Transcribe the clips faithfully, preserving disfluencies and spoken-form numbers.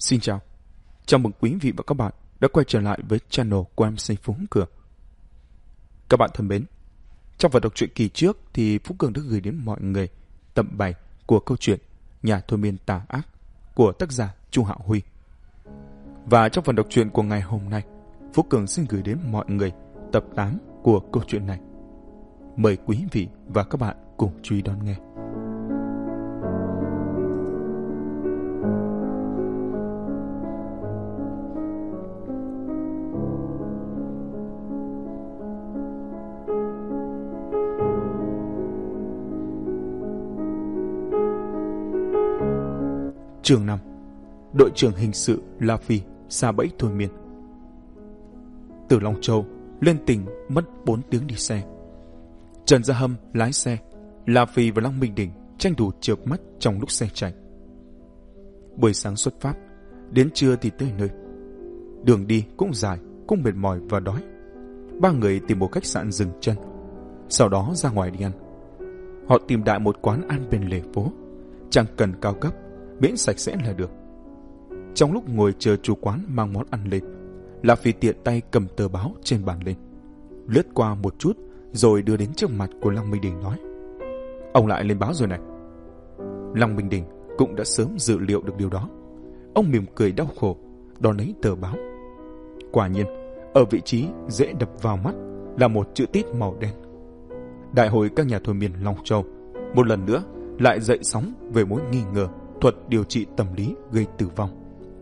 Xin chào, chào mừng quý vị và các bạn đã quay trở lại với channel của em xê Phú Cường. Các bạn thân mến, trong phần đọc truyện kỳ trước thì Phú Cường đã gửi đến mọi người tập bảy của câu chuyện Nhà thôi miên tà ác của tác giả Chu Hạo Huy. Và trong phần đọc truyện của ngày hôm nay, Phú Cường xin gửi đến mọi người tập tám của câu chuyện này. Mời quý vị và các bạn cùng chú ý đón nghe. Chương năm. Đội trưởng hình sự La Phi sa bẫy thôi miên. Từ Long Châu lên tỉnh mất bốn tiếng đi xe. Trần Gia Hâm lái xe, La Phi và Long Minh Đình tranh thủ chợp mắt trong lúc xe chạy. Buổi sáng xuất phát, đến trưa thì tới nơi. Đường đi cũng dài, cũng mệt mỏi và đói. Ba người tìm một khách sạn dừng chân, sau đó ra ngoài đi ăn. Họ tìm đại một quán ăn bên lề phố, chẳng cần cao cấp, miễn sạch sẽ là được. Trong lúc ngồi chờ chủ quán mang món ăn lên, La Phi tiện tay cầm tờ báo trên bàn lên, lướt qua một chút rồi đưa đến trước mặt của Lăng Minh Đình nói: "Ông lại lên báo rồi này." Lăng Minh Đình cũng đã sớm dự liệu được điều đó. Ông mỉm cười đau khổ đón lấy tờ báo. Quả nhiên, ở vị trí dễ đập vào mắt là một chữ tít màu đen: Đại hội các nhà thôi miên Long Châu một lần nữa lại dậy sóng về mối nghi ngờ thuật điều trị tâm lý gây tử vong.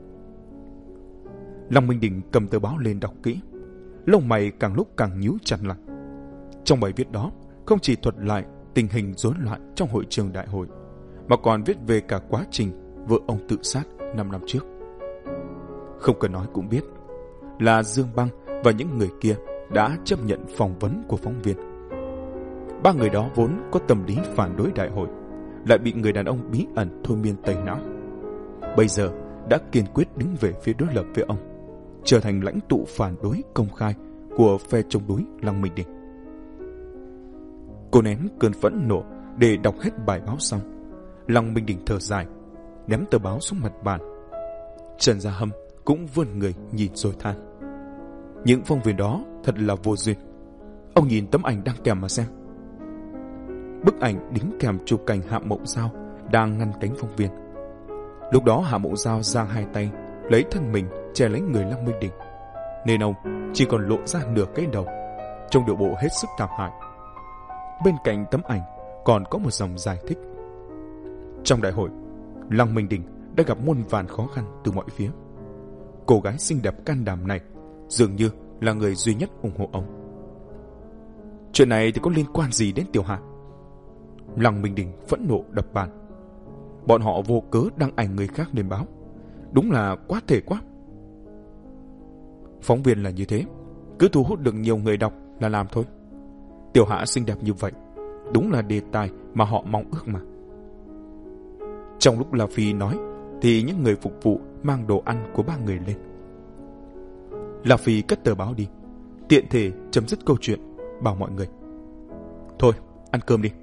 Lăng Minh Đình cầm tờ báo lên đọc kỹ, lông mày càng lúc càng nhíu chặt lại. Trong bài viết đó không chỉ thuật lại tình hình rối loạn trong hội trường đại hội, mà còn viết về cả quá trình vợ ông tự sát năm năm trước. Không cần nói cũng biết là Dương Băng và những người kia đã chấp nhận phỏng vấn của phóng viên. Ba người đó vốn có tâm lý phản đối đại hội, lại bị người đàn ông bí ẩn thôi miên tẩy não. Bây giờ đã kiên quyết đứng về phía đối lập với ông, trở thành lãnh tụ phản đối công khai của phe chống đối Lăng Minh Đình. Cô nén cơn phẫn nộ để đọc hết bài báo xong, Lăng Minh Đình thở dài, ném tờ báo xuống mặt bàn. Trần Gia Hâm cũng vươn người nhìn rồi than: "Những phóng viên đó thật là vô duyên. Ông nhìn tấm ảnh đăng kèm mà xem." Bức ảnh đính kèm chụp cảnh Hạ Mộng Giao đang ngăn cánh phóng viên. Lúc đó Hạ Mộng Giao giang hai tay lấy thân mình che lấy người Lăng Minh Đình, nên ông chỉ còn lộ ra nửa cái đầu, trong điệu bộ hết sức thảm hại. Bên cạnh tấm ảnh còn có một dòng giải thích: Trong đại hội, Lăng Minh Đình đã gặp muôn vàn khó khăn từ mọi phía. Cô gái xinh đẹp can đảm này dường như là người duy nhất ủng hộ ông. Chuyện này thì có liên quan gì đến Tiểu Hạ? Lăng Minh Đình phẫn nộ đập bàn. Bọn họ vô cớ đăng ảnh người khác lên báo, đúng là quá thể quá. Phóng viên là như thế, cứ thu hút được nhiều người đọc là làm thôi. Tiểu Hạ xinh đẹp như vậy, đúng là đề tài mà họ mong ước mà. Trong lúc La Phi nói thì những người phục vụ mang đồ ăn của ba người lên. La Phi cất tờ báo đi, tiện thể chấm dứt câu chuyện, bảo mọi người: "Thôi, ăn cơm đi."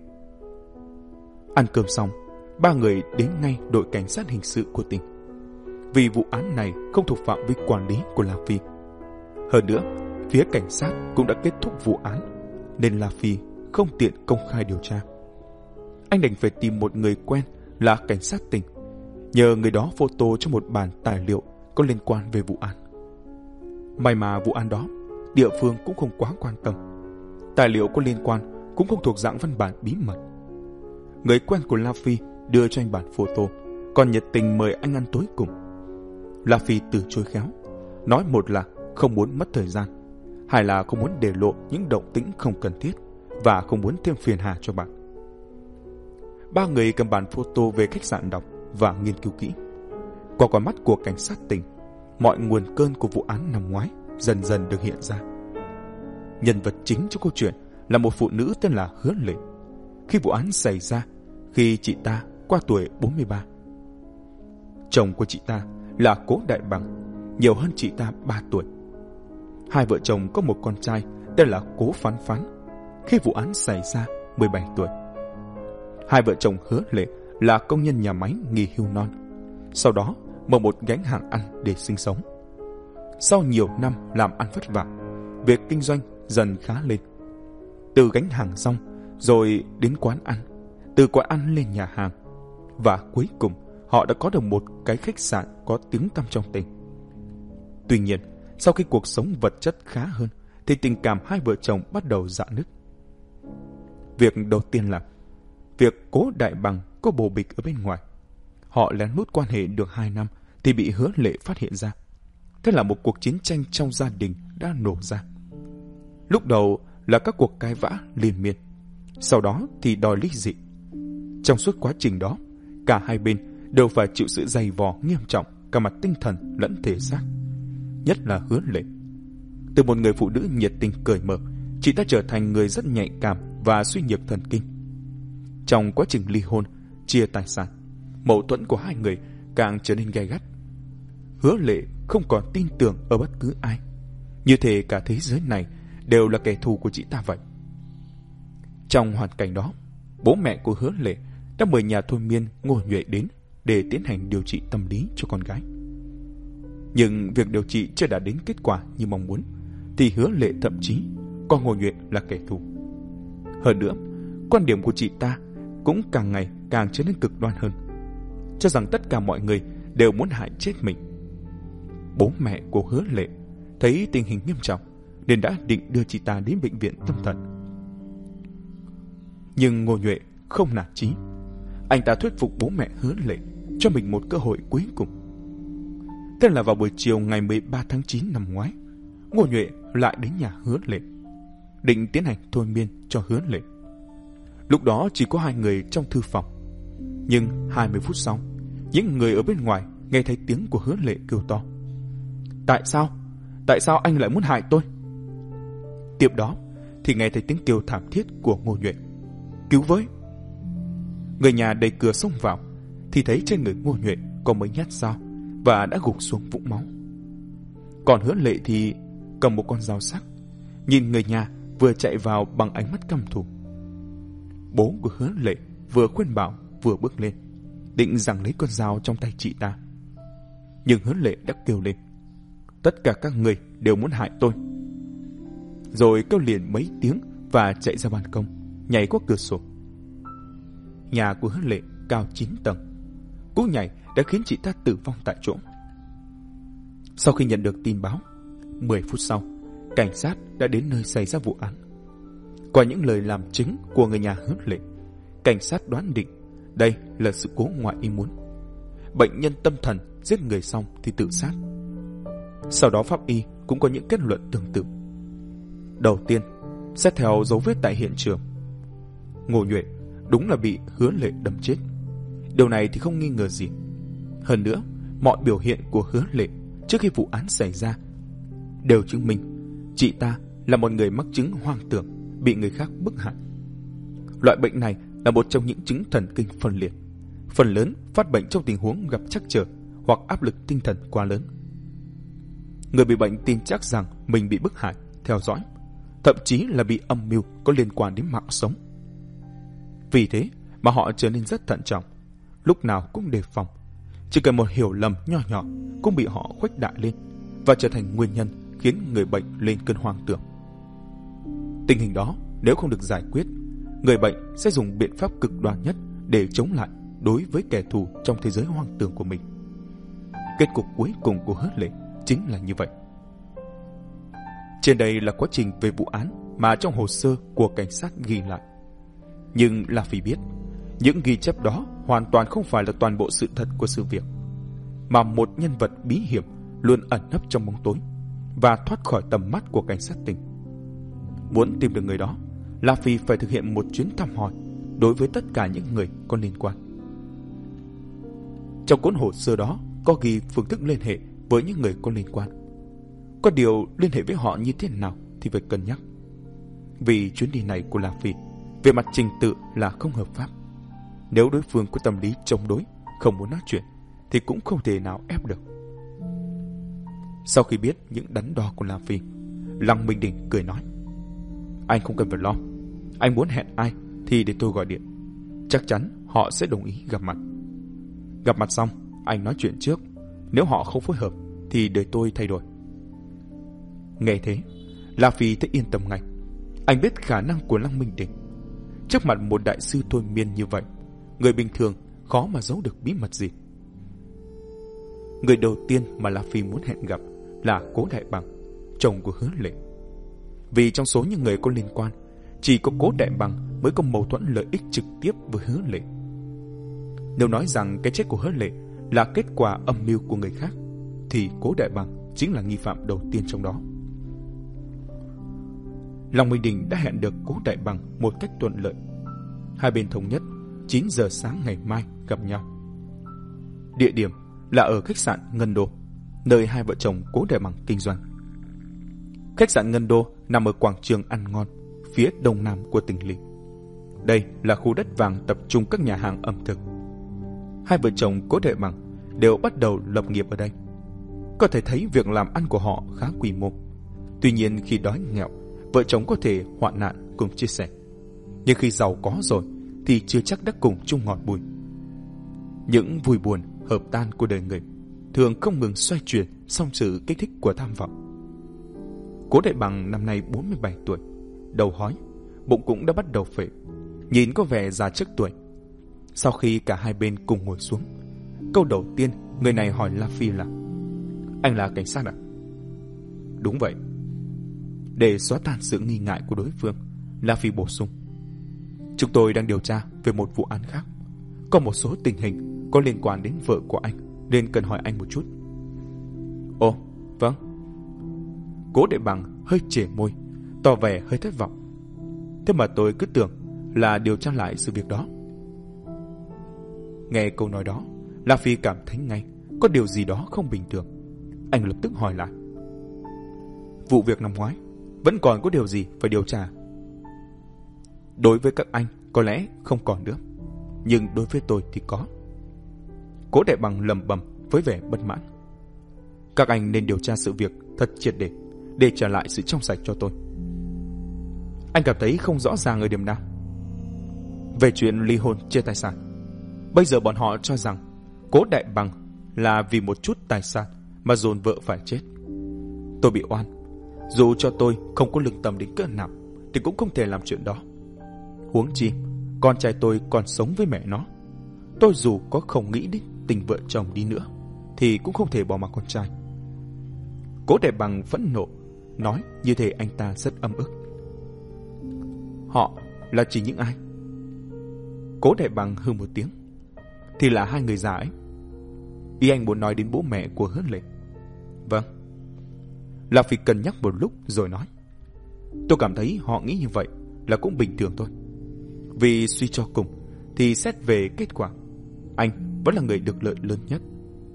Ăn cơm xong, ba người đến ngay đội cảnh sát hình sự của tỉnh, vì vụ án này không thuộc phạm vi quản lý của La Phi. Hơn nữa, phía cảnh sát cũng đã kết thúc vụ án, nên La Phi không tiện công khai điều tra. Anh đành phải tìm một người quen là cảnh sát tỉnh, nhờ người đó photo cho một bản tài liệu có liên quan về vụ án. May mà vụ án đó địa phương cũng không quá quan tâm, tài liệu có liên quan cũng không thuộc dạng văn bản bí mật. Người quen của La Phi đưa cho anh bản photo, còn nhiệt tình mời anh ăn tối cùng. La Phi từ chối khéo, nói một là không muốn mất thời gian, hai là không muốn để lộ những động tĩnh không cần thiết, và không muốn thêm phiền hà cho bạn. Ba người cầm bản photo về khách sạn đọc và nghiên cứu kỹ. Qua con mắt của cảnh sát tỉnh, mọi nguồn cơn của vụ án năm ngoái dần dần được hiện ra. Nhân vật chính trong câu chuyện là một phụ nữ tên là Hứa Lệ. Khi vụ án xảy ra, khi chị ta qua tuổi bốn mươi ba. Chồng của chị ta là Cố Đại Bằng, nhiều hơn chị ta ba tuổi. Hai vợ chồng có một con trai tên là Cố Phán Phán, khi vụ án xảy ra mười bảy tuổi. Hai vợ chồng Hứa Lệ là công nhân nhà máy nghỉ hưu non, sau đó mở một gánh hàng ăn để sinh sống. Sau nhiều năm làm ăn vất vả, việc kinh doanh dần khá lên. Từ gánh hàng rong rồi đến quán ăn, từ quán ăn lên nhà hàng, và cuối cùng họ đã có được một cái khách sạn có tiếng tăm trong tỉnh. Tuy nhiên, sau khi cuộc sống vật chất khá hơn thì tình cảm hai vợ chồng bắt đầu rạn nứt. Việc đầu tiên là việc Cố Đại Bằng có bồ bịch ở bên ngoài. Họ lén lút quan hệ được hai năm thì bị Hứa Lệ phát hiện ra. Thế là một cuộc chiến tranh trong gia đình đã nổ ra. Lúc đầu là các cuộc cãi vã liên miên, sau đó thì đòi ly dị. Trong suốt quá trình đó, cả hai bên đều phải chịu sự dày vò nghiêm trọng cả mặt tinh thần lẫn thể xác. Nhất là Hứa Lệ. Từ một người phụ nữ nhiệt tình cởi mở, chị ta trở thành người rất nhạy cảm và suy nhược thần kinh. Trong quá trình ly hôn, chia tài sản, mâu thuẫn của hai người càng trở nên gay gắt. Hứa Lệ không còn tin tưởng ở bất cứ ai, như thể cả thế giới này đều là kẻ thù của chị ta vậy. Trong hoàn cảnh đó, bố mẹ của Hứa Lệ đã mời nhà thôi miên Ngô Nhuệ đến để tiến hành điều trị tâm lý cho con gái. Nhưng việc điều trị chưa đạt đến kết quả như mong muốn, thì Hứa Lệ thậm chí coi Ngô Nhuệ là kẻ thù. Hơn nữa, quan điểm của chị ta cũng càng ngày càng trở nên cực đoan hơn, cho rằng tất cả mọi người đều muốn hại chết mình. Bố mẹ của Hứa Lệ thấy tình hình nghiêm trọng nên đã định đưa chị ta đến bệnh viện tâm thần. Nhưng Ngô Nhuệ không nản chí. Anh ta thuyết phục bố mẹ Hứa Lệ cho mình một cơ hội cuối cùng. Thế là vào buổi chiều ngày mười ba tháng chín năm ngoái, Ngô Nhuệ lại đến nhà Hứa Lệ, định tiến hành thôi miên cho Hứa Lệ. Lúc đó chỉ có hai người trong thư phòng. Nhưng hai mươi phút sau, những người ở bên ngoài nghe thấy tiếng của Hứa Lệ kêu to: Tại sao? Tại sao anh lại muốn hại tôi? Tiếp đó thì nghe thấy tiếng kêu thảm thiết của Ngô Nhuệ: Cứu với! Người nhà đẩy cửa xông vào thì thấy trên người Ngô Nhuệ có mấy nhát dao và đã gục xuống vũng máu. Còn Hứa Lệ thì cầm một con dao sắc, nhìn người nhà vừa chạy vào bằng ánh mắt căm thù. Bố của Hứa Lệ vừa khuyên bảo vừa bước lên, định giằng lấy con dao trong tay chị ta. Nhưng Hứa Lệ đã kêu lên: Tất cả các người đều muốn hại tôi! Rồi kêu liền mấy tiếng và chạy ra ban công, nhảy qua cửa sổ. Nhà của Hứa Lệ cao chín tầng, cú nhảy đã khiến chị ta tử vong tại chỗ. Sau khi nhận được tin báo, mười phút sau, cảnh sát đã đến nơi xảy ra vụ án. Qua những lời làm chứng của người nhà Hứa Lệ, cảnh sát đoán định đây là sự cố ngoại ý muốn. Bệnh nhân tâm thần giết người xong thì tự sát. Sau đó pháp y cũng có những kết luận tương tự. Đầu tiên, xét theo dấu vết tại hiện trường, Ngô Nhuệ đúng là bị Hứa Lệ đâm chết. Điều này thì không nghi ngờ gì. Hơn nữa, mọi biểu hiện của Hứa Lệ trước khi vụ án xảy ra đều chứng minh chị ta là một người mắc chứng hoang tưởng, bị người khác bức hại. Loại bệnh này là một trong những chứng thần kinh phân liệt, phần lớn phát bệnh trong tình huống gặp trắc trở hoặc áp lực tinh thần quá lớn. Người bị bệnh tin chắc rằng mình bị bức hại, theo dõi, thậm chí là bị âm mưu có liên quan đến mạng sống. Vì thế mà họ trở nên rất thận trọng, lúc nào cũng đề phòng. Chỉ cần một hiểu lầm nho nhỏ cũng bị họ khuếch đại lên và trở thành nguyên nhân khiến người bệnh lên cơn hoang tưởng. Tình hình đó nếu không được giải quyết, người bệnh sẽ dùng biện pháp cực đoan nhất để chống lại đối với kẻ thù trong thế giới hoang tưởng của mình. Kết cục cuối cùng của Hứa Lệ chính là như vậy. Trên đây là quá trình về vụ án mà trong hồ sơ của cảnh sát ghi lại. Nhưng là vì biết, những ghi chép đó hoàn toàn không phải là toàn bộ sự thật của sự việc, mà một nhân vật bí hiểm luôn ẩn nấp trong bóng tối và thoát khỏi tầm mắt của cảnh sát tỉnh. Muốn tìm được người đó, La Phi phải thực hiện một chuyến thăm hỏi đối với tất cả những người có liên quan. Trong cuốn hồ sơ đó có ghi phương thức liên hệ với những người có liên quan. Có điều liên hệ với họ như thế nào thì phải cân nhắc. Vì chuyến đi này của La Phi về mặt trình tự là không hợp pháp. Nếu đối phương có tâm lý chống đối, không muốn nói chuyện, thì cũng không thể nào ép được. Sau khi biết những đắn đo của La Phi, Lăng Minh Đình cười nói: Anh không cần phải lo. Anh muốn hẹn ai thì để tôi gọi điện. Chắc chắn họ sẽ đồng ý gặp mặt. Gặp mặt xong, anh nói chuyện trước, Nếu họ không phối hợp thì để tôi thay đổi. Nghe thế, La Phi thấy yên tâm ngay. Anh biết khả năng của Lăng Minh Đình. Trước mặt một đại sư thôi miên như vậy, người bình thường khó mà giấu được bí mật gì. Người đầu tiên mà La Phi muốn hẹn gặp là Cố Đại Bằng, chồng của Hứa Lệ. Vì trong số những người có liên quan, chỉ có Cố Đại Bằng mới có mâu thuẫn lợi ích trực tiếp với Hứa Lệ. Nếu nói rằng cái chết của Hứa Lệ là kết quả âm mưu của người khác, thì Cố Đại Bằng chính là nghi phạm đầu tiên trong đó. Long Minh Đình đã hẹn được Cố Đại Bằng một cách thuận lợi. Hai bên thống nhất chín giờ sáng ngày mai gặp nhau. Địa điểm là ở khách sạn Ngân Đô, nơi hai vợ chồng Cố Đại Bằng kinh doanh. Khách sạn Ngân Đô nằm ở quảng trường ăn ngon phía đông nam của tỉnh Lý. Đây là khu đất vàng tập trung các nhà hàng ẩm thực. Hai vợ chồng Cố Đại Bằng đều bắt đầu lập nghiệp ở đây. Có thể thấy việc làm ăn của họ khá quy mô. Tuy nhiên khi đói nghèo, vợ chồng có thể hoạn nạn cùng chia sẻ. Nhưng khi giàu có rồi thì chưa chắc đã cùng chung ngọt bùi. Những vui buồn hợp tan của đời người thường không ngừng xoay chuyển sau sự kích thích của tham vọng. Cố Đại Bằng năm nay bốn mươi bảy tuổi, đầu hói, bụng cũng đã bắt đầu phệ, nhìn có vẻ già trước tuổi. Sau khi cả hai bên cùng ngồi xuống, câu đầu tiên người này hỏi La Phi là: "Anh là cảnh sát à?" "Đúng vậy." Để xóa tan sự nghi ngại của đối phương, La Phi bổ sung: "Chúng tôi đang điều tra về một vụ án khác. Có một số tình hình có liên quan đến vợ của anh, nên cần hỏi anh một chút." "Ồ, vâng." Cố Đại Bằng hơi chẻ môi, tỏ vẻ hơi thất vọng. "Thế mà tôi cứ tưởng là điều tra lại sự việc đó." Nghe câu nói đó, La Phi cảm thấy ngay có điều gì đó không bình thường. Anh lập tức hỏi lại: "Vụ việc năm ngoái vẫn còn có điều gì phải điều tra?" "Đối với các anh có lẽ không còn nữa, nhưng đối với tôi thì có." Cố Đại Bằng lẩm bẩm với vẻ bất mãn: "Các anh nên điều tra sự việc thật triệt để, để trả lại sự trong sạch cho tôi." Anh cảm thấy không rõ ràng ở điểm nào. Về chuyện ly hôn chia tài sản, bây giờ bọn họ cho rằng Cố Đại Bằng là vì một chút tài sản mà dồn vợ phải chết. Tôi bị oan. Dù cho tôi không có lương tâm đến cỡ nào thì cũng không thể làm chuyện đó. Huống chi con trai tôi còn sống với mẹ nó. Tôi dù có không nghĩ đến tình vợ chồng đi nữa thì cũng không thể bỏ mặc con trai. Cố Đại Bằng phẫn nộ, nói như thể anh ta rất âm ức. "Họ là chỉ những ai?" Cố Đại Bằng hừ một tiếng: "Thì là hai người già ấy." "Ý anh muốn nói đến bố mẹ của Hứa Lệ?" "Vâng." La Phi cân nhắc một lúc rồi nói: "Tôi cảm thấy họ nghĩ như vậy là cũng bình thường thôi. Vì suy cho cùng thì xét về kết quả, anh vẫn là người được lợi lớn nhất."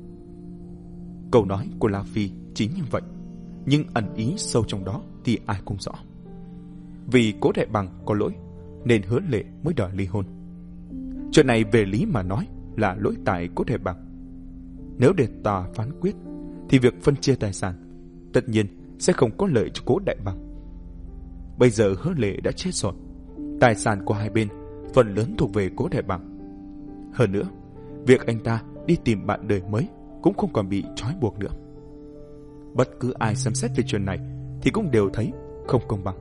Câu nói của La Phi chính như vậy, nhưng ẩn ý sâu trong đó thì ai cũng rõ. Vì Cố Đại Bằng có lỗi nên Hứa Lệ mới đòi ly hôn. Chuyện này về lý mà nói là lỗi tại Cố Đại Bằng. Nếu để tòa phán quyết thì việc phân chia tài sản tất nhiên sẽ không có lợi cho Cố Đại Bằng. Bây giờ Hứa Lệ đã chết rồi, tài sản của hai bên phần lớn thuộc về Cố Đại Bằng. Hơn nữa, việc anh ta đi tìm bạn đời mới cũng không còn bị trói buộc nữa. Bất cứ ai xem xét về chuyện này thì cũng đều thấy không công bằng.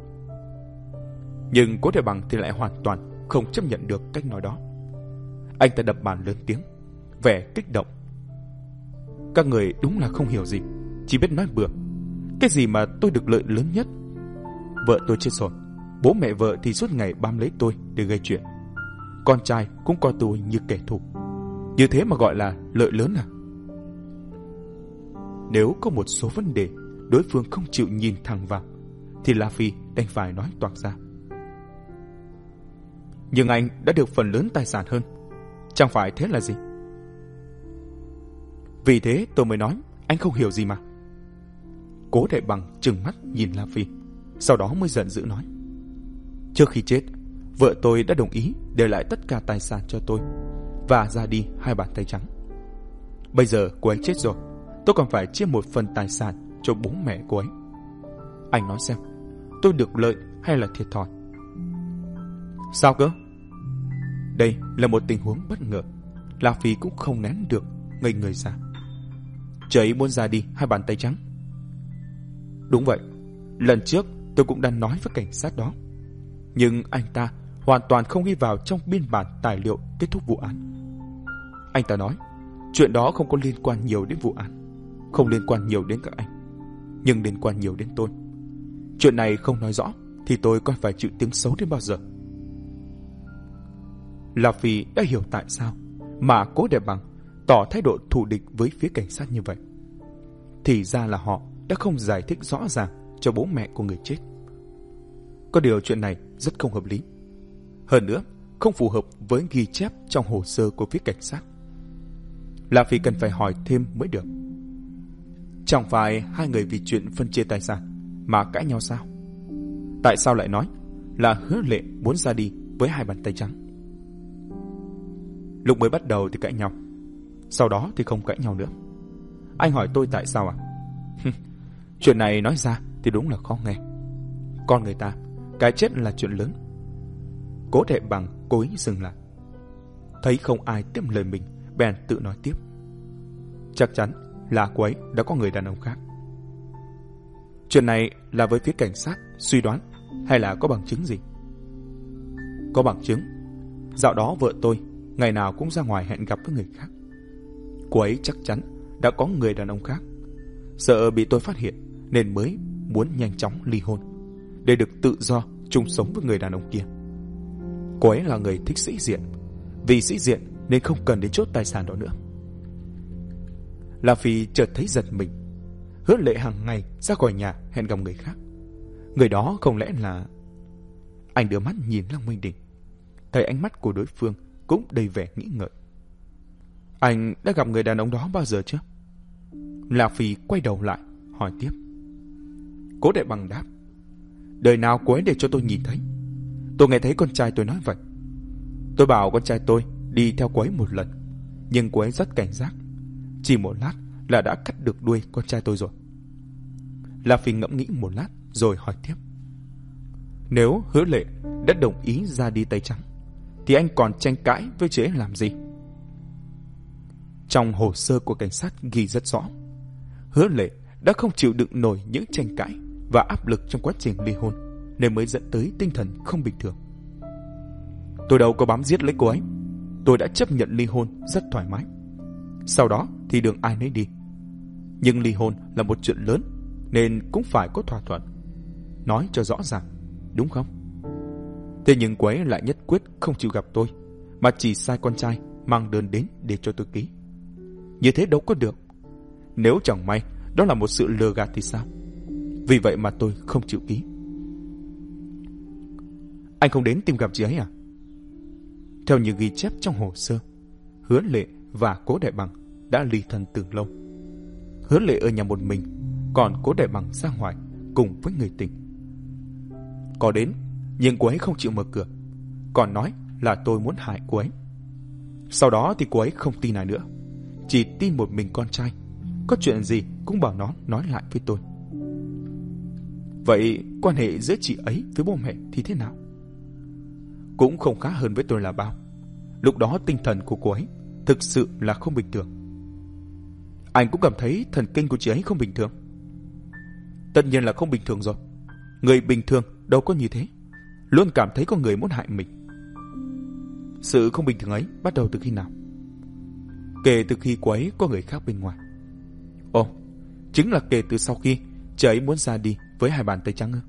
Nhưng Cố Đại Bằng thì lại hoàn toàn không chấp nhận được cách nói đó. Anh ta đập bàn lớn tiếng, vẻ kích động: "Các người đúng là không hiểu gì, chỉ biết nói bừa. Cái gì mà tôi được lợi lớn nhất? Vợ tôi chết rồi, bố mẹ vợ thì suốt ngày bám lấy tôi để gây chuyện. Con trai cũng coi tôi như kẻ thù. Như thế mà gọi là lợi lớn à?" Nếu có một số vấn đề đối phương không chịu nhìn thẳng vào thì La Phi đành phải nói toạc ra: "Nhưng anh đã được phần lớn tài sản hơn, chẳng phải thế là gì?" "Vì thế tôi mới nói anh không hiểu gì mà." Cố Đại Bằng trừng mắt nhìn La Phi, sau đó mới giận dữ nói: "Trước khi chết, vợ tôi đã đồng ý để lại tất cả tài sản cho tôi và ra đi hai bàn tay trắng. Bây giờ cô ấy chết rồi, tôi còn phải chia một phần tài sản cho bố mẹ cô ấy. Anh nói xem, tôi được lợi hay là thiệt thòi?" "Sao cơ?" Đây là một tình huống bất ngờ, La Phi cũng không nén được ngây người ra. Chị ấy muốn ra đi hai bàn tay trắng. Đúng vậy, lần trước tôi cũng đã nói với cảnh sát đó. Nhưng anh ta hoàn toàn không ghi vào trong biên bản tài liệu kết thúc vụ án. Anh ta nói chuyện đó không có liên quan nhiều đến vụ án, không liên quan nhiều đến các anh, nhưng liên quan nhiều đến tôi. Chuyện này không nói rõ thì tôi còn phải chịu tiếng xấu đến bao giờ. La Phi đã hiểu tại sao mà Cố Đại Bằng tỏ thái độ thù địch với phía cảnh sát như vậy. Thì ra là họ đã không giải thích rõ ràng cho bố mẹ của người chết. Có điều chuyện này rất không hợp lý. Hơn nữa, không phù hợp với ghi chép trong hồ sơ của phía cảnh sát. La Phi cần phải hỏi thêm mới được. Chẳng phải hai người vì chuyện phân chia tài sản mà cãi nhau sao? Tại sao lại nói là Hứa Lệ muốn ra đi với hai bàn tay trắng? Lúc mới bắt đầu thì cãi nhau, sau đó thì không cãi nhau nữa. Anh hỏi tôi tại sao à? Chuyện này nói ra thì đúng là khó nghe. Con người ta, cái chết là chuyện lớn. Cố Đại Bằng cố ý dừng lại. Thấy không ai tiếp lời mình, bèn tự nói tiếp. Chắc chắn là cô ấy đã có người đàn ông khác. Chuyện này là với phía cảnh sát suy đoán hay là có bằng chứng gì? Có bằng chứng. Dạo đó vợ tôi ngày nào cũng ra ngoài hẹn gặp với người khác. Cô ấy chắc chắn đã có người đàn ông khác. Sợ bị tôi phát hiện nên mới muốn nhanh chóng ly hôn để được tự do chung sống với người đàn ông kia. Cô ấy là người thích sĩ diện, vì sĩ diện nên không cần đến chốt tài sản đó nữa. La Phi chợt thấy giật mình. Hứa Lệ hàng ngày ra khỏi nhà hẹn gặp người khác. Người đó không lẽ là... Anh đưa mắt nhìn Lăng Minh Đình, thấy ánh mắt của đối phương cũng đầy vẻ nghĩ ngợi. Anh đã gặp người đàn ông đó bao giờ chưa? La Phi quay đầu lại hỏi tiếp. Cố Đại Bằng đáp. Đời nào cô ấy để cho tôi nhìn thấy. Tôi nghe thấy con trai tôi nói vậy. Tôi bảo con trai tôi đi theo cô ấy một lần, nhưng cô ấy rất cảnh giác. Chỉ một lát là đã cắt được đuôi con trai tôi rồi. La Phi ngẫm nghĩ một lát rồi hỏi tiếp. Nếu Hứa Lệ đã đồng ý ra đi tay trắng thì anh còn tranh cãi với chị ấy làm gì? Trong hồ sơ của cảnh sát ghi rất rõ, Hứa Lệ đã không chịu đựng nổi những tranh cãi và áp lực trong quá trình ly hôn nên mới dẫn tới tinh thần không bình thường. Tôi đâu có bám giết lấy cô ấy. Tôi đã chấp nhận ly hôn rất thoải mái. Sau đó thì đường ai nấy đi. Nhưng ly hôn là một chuyện lớn nên cũng phải có thỏa thuận, nói cho rõ ràng, đúng không? Thế nhưng cô ấy lại nhất quyết không chịu gặp tôi, mà chỉ sai con trai mang đơn đến để cho tôi ký. Như thế đâu có được. Nếu chẳng may đó là một sự lừa gạt thì sao? Vì vậy mà tôi không chịu ký. Anh không đến tìm gặp chị ấy à? Theo như ghi chép trong hồ sơ, Hứa Lệ và Cố Đại Bằng đã ly thân từ lâu. Hứa Lệ ở nhà một mình, còn Cố Đại Bằng ra ngoài cùng với người tình. Có đến, nhưng cô ấy không chịu mở cửa, còn nói là tôi muốn hại cô ấy. Sau đó thì cô ấy không tin ai nữa, chỉ tin một mình con trai. Có chuyện gì cũng bảo nó nói lại với tôi. Vậy quan hệ giữa chị ấy với bố mẹ thì thế nào? Cũng không khá hơn với tôi là bao. Lúc đó tinh thần của cô ấy thực sự là không bình thường. Anh cũng cảm thấy thần kinh của chị ấy không bình thường. Tất nhiên là không bình thường rồi. Người bình thường đâu có như thế, luôn cảm thấy có người muốn hại mình. Sự không bình thường ấy bắt đầu từ khi nào? Kể từ khi cô ấy có người khác bên ngoài. Ồ, chính là kể từ sau khi chị ấy muốn ra đi với hai bàn tay trắng ư?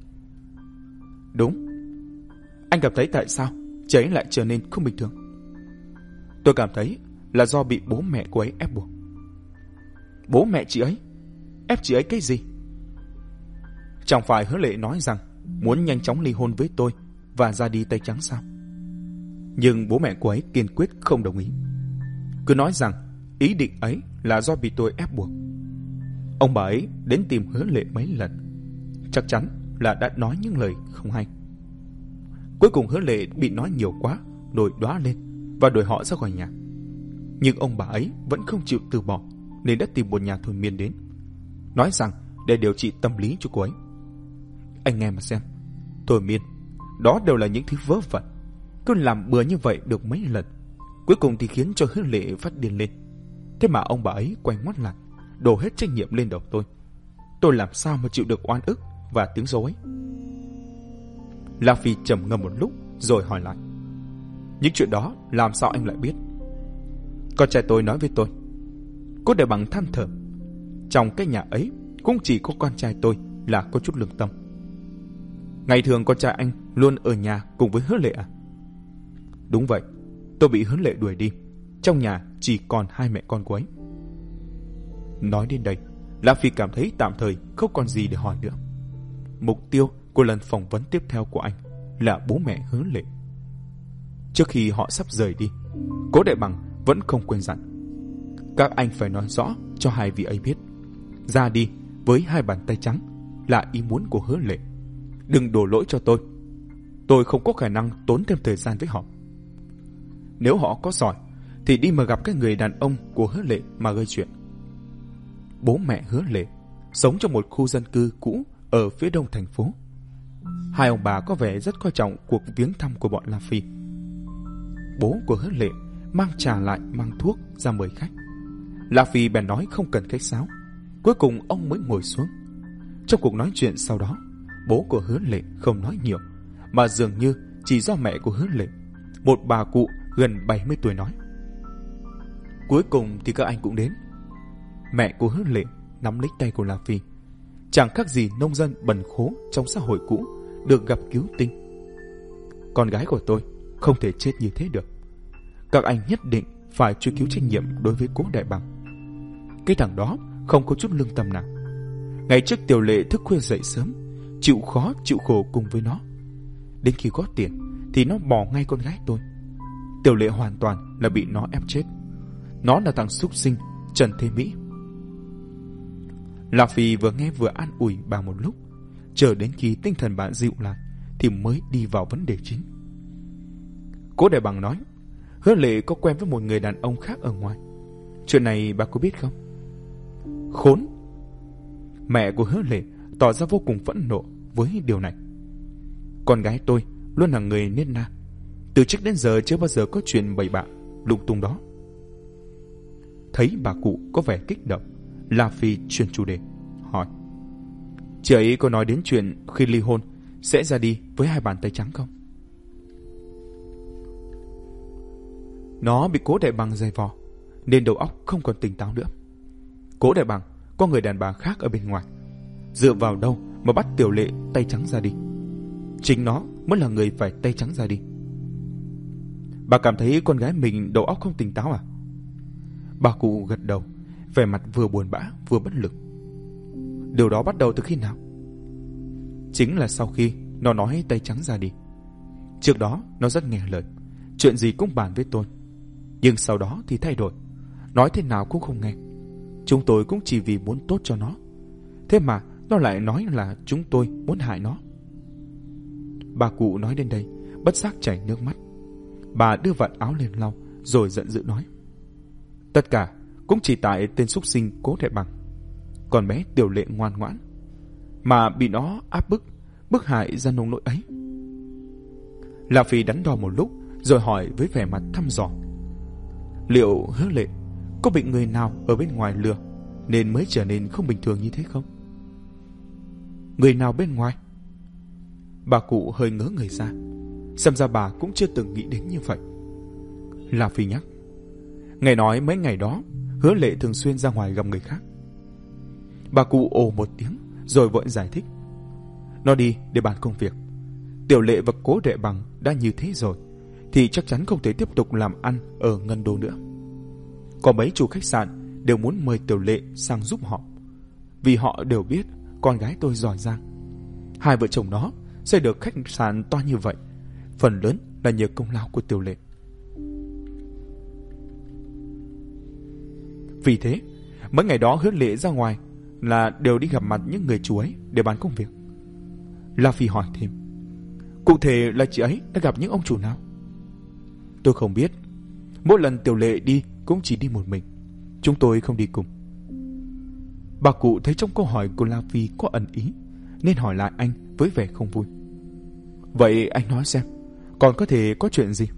Đúng. Anh cảm thấy tại sao chị ấy lại trở nên không bình thường? Tôi cảm thấy là do bị bố mẹ cô ấy ép buộc. Bố mẹ chị ấy? Ép chị ấy cái gì? Chẳng phải Hứa Lệ nói rằng muốn nhanh chóng ly hôn với tôi và ra đi tay trắng sao? Nhưng bố mẹ cô ấy kiên quyết không đồng ý, cứ nói rằng ý định ấy là do bị tôi ép buộc. Ông bà ấy đến tìm Hứa Lệ mấy lần, chắc chắn là đã nói những lời không hay. Cuối cùng Hứa Lệ bị nói nhiều quá, nổi đoá lên và đuổi họ ra khỏi nhà. Nhưng ông bà ấy vẫn không chịu từ bỏ, nên đã tìm một nhà thôi miên đến, nói rằng để điều trị tâm lý cho cô ấy. Anh nghe mà xem, thôi miên, đó đều là những thứ vớ vẩn. Cứ làm bừa như vậy được mấy lần, cuối cùng thì khiến cho Hứa Lệ phát điên lên. Thế mà ông bà ấy quay ngoắt lại, đổ hết trách nhiệm lên đầu tôi. Tôi làm sao mà chịu được oan ức và tiếng dối ấy? La Phi trầm ngâm một lúc rồi hỏi lại. Những chuyện đó làm sao anh lại biết? Con trai tôi nói với tôi. Cố Đại Bằng than thở. Trong cái nhà ấy cũng chỉ có con trai tôi là có chút lương tâm. Ngày thường con trai anh luôn ở nhà cùng với Hứa Lệ à? Đúng vậy, tôi bị Hứa Lệ đuổi đi. Trong nhà chỉ còn hai mẹ con cô ấy. Nói đến đây, La Phi cảm thấy tạm thời không còn gì để hỏi nữa. Mục tiêu của lần phỏng vấn tiếp theo của anh là bố mẹ Hứa Lệ. Trước khi họ sắp rời đi, Cố Đại Bằng vẫn không quên dặn. Các anh phải nói rõ cho hai vị ấy biết, ra đi với hai bàn tay trắng là ý muốn của Hứa Lệ. Đừng đổ lỗi cho tôi. Tôi không có khả năng tốn thêm thời gian với họ. Nếu họ có giỏi thì đi mà gặp cái người đàn ông của Hứa Lệ mà gây chuyện. Bố mẹ Hứa Lệ sống trong một khu dân cư cũ ở phía đông thành phố. Hai ông bà có vẻ rất coi trọng cuộc viếng thăm của bọn La Phi. Bố của Hứa Lệ mang trà lại mang thuốc ra mời khách. La Phi bèn nói không cần khách sáo. Cuối cùng ông mới ngồi xuống. Trong cuộc nói chuyện sau đó, bố của Hứa Lệ không nói nhiều, mà dường như chỉ do mẹ của Hứa Lệ, một bà cụ gần bảy mươi tuổi nói. Cuối cùng thì các anh cũng đến. Mẹ của Hứa Lệ nắm lấy tay của La Phi. Chẳng khác gì nông dân bần khố trong xã hội cũ được gặp cứu tinh. Con gái của tôi không thể chết như thế được. Các anh nhất định phải truy cứu trách nhiệm đối với Cố Đại Bằng. Cái thằng đó không có chút lương tâm nào. Ngày trước Tiểu Lệ thức khuya dậy sớm, chịu khó chịu khổ cùng với nó. Đến khi có tiền thì nó bỏ ngay con gái tôi. Tiểu Lệ hoàn toàn là bị nó ép chết. Nó là thằng súc sinh Trần Thế Mỹ. La Phi vừa nghe vừa an ủi bà một lúc, chờ đến khi tinh thần bà dịu lại thì mới đi vào vấn đề chính. Cố Đại Bằng nói, Hứa Lệ có quen với một người đàn ông khác ở ngoài. Chuyện này bà có biết không? Khốn! Mẹ của Hứa Lệ tỏ ra vô cùng phẫn nộ với điều này. Con gái tôi luôn là người nên na, từ trước đến giờ chưa bao giờ có chuyện bậy bạ lung tung đó. Thấy bà cụ có vẻ kích động, La Phi chuyển chủ đề, hỏi: Chị ấy có nói đến chuyện khi ly hôn sẽ ra đi với hai bàn tay trắng không? Nó bị Cố Đại Bằng giày vò nên đầu óc không còn tỉnh táo nữa. Cố Đại Bằng có người đàn bà khác ở bên ngoài, dựa vào đâu mà bắt Tiểu Lệ tay trắng ra đi? Chính nó mới là người phải tay trắng ra đi. Bà cảm thấy con gái mình đầu óc không tỉnh táo à? Bà cụ gật đầu, vẻ mặt vừa buồn bã vừa bất lực. Điều đó bắt đầu từ khi nào? Chính là sau khi nó nói tay trắng ra đi. Trước đó nó rất nghe lời, chuyện gì cũng bàn với tôi. Nhưng sau đó thì thay đổi, nói thế nào cũng không nghe. Chúng tôi cũng chỉ vì muốn tốt cho nó, thế mà nó lại nói là chúng tôi muốn hại nó. Bà cụ nói đến đây bất giác chảy nước mắt. Bà đưa vạt áo lên lau rồi giận dữ nói: Tất cả cũng chỉ tại tên súc sinh Cố Đại Bằng. Con bé Tiểu Lệ ngoan ngoãn mà bị nó áp bức, bức hại ra nông nỗi ấy. La Phi đắn đo một lúc rồi hỏi với vẻ mặt thăm dò: Liệu Hứa Lệ có bị người nào ở bên ngoài lừa nên mới trở nên không bình thường như thế không? Người nào bên ngoài? Bà cụ hơi ngớ người ra. Xem ra bà cũng chưa từng nghĩ đến như vậy. La Phi nhắc: Nghe nói mấy ngày đó Hứa Lệ thường xuyên ra ngoài gặp người khác. Bà cụ ồ một tiếng rồi vội giải thích: Nó đi để bàn công việc. Tiểu Lệ và Cố Đại Bằng đã như thế rồi thì chắc chắn không thể tiếp tục làm ăn ở Ngân Đô nữa. Có mấy chủ khách sạn đều muốn mời Tiểu Lệ sang giúp họ, vì họ đều biết con gái tôi giỏi giang. Hai vợ chồng nó xây được khách sạn to như vậy, phần lớn là nhờ công lao của Tiểu Lệ. Vì thế, mấy ngày đó Hứa Lệ ra ngoài là đều đi gặp mặt những người chủ ấy để bàn công việc. La Phi hỏi thêm: Cụ thể là chị ấy đã gặp những ông chủ nào? Tôi không biết. Mỗi lần Tiểu Lệ đi cũng chỉ đi một mình, chúng tôi không đi cùng. Bà cụ thấy trong câu hỏi của La Phi có ẩn ý nên hỏi lại anh với vẻ không vui: Vậy anh nói xem, còn có thể có chuyện gì?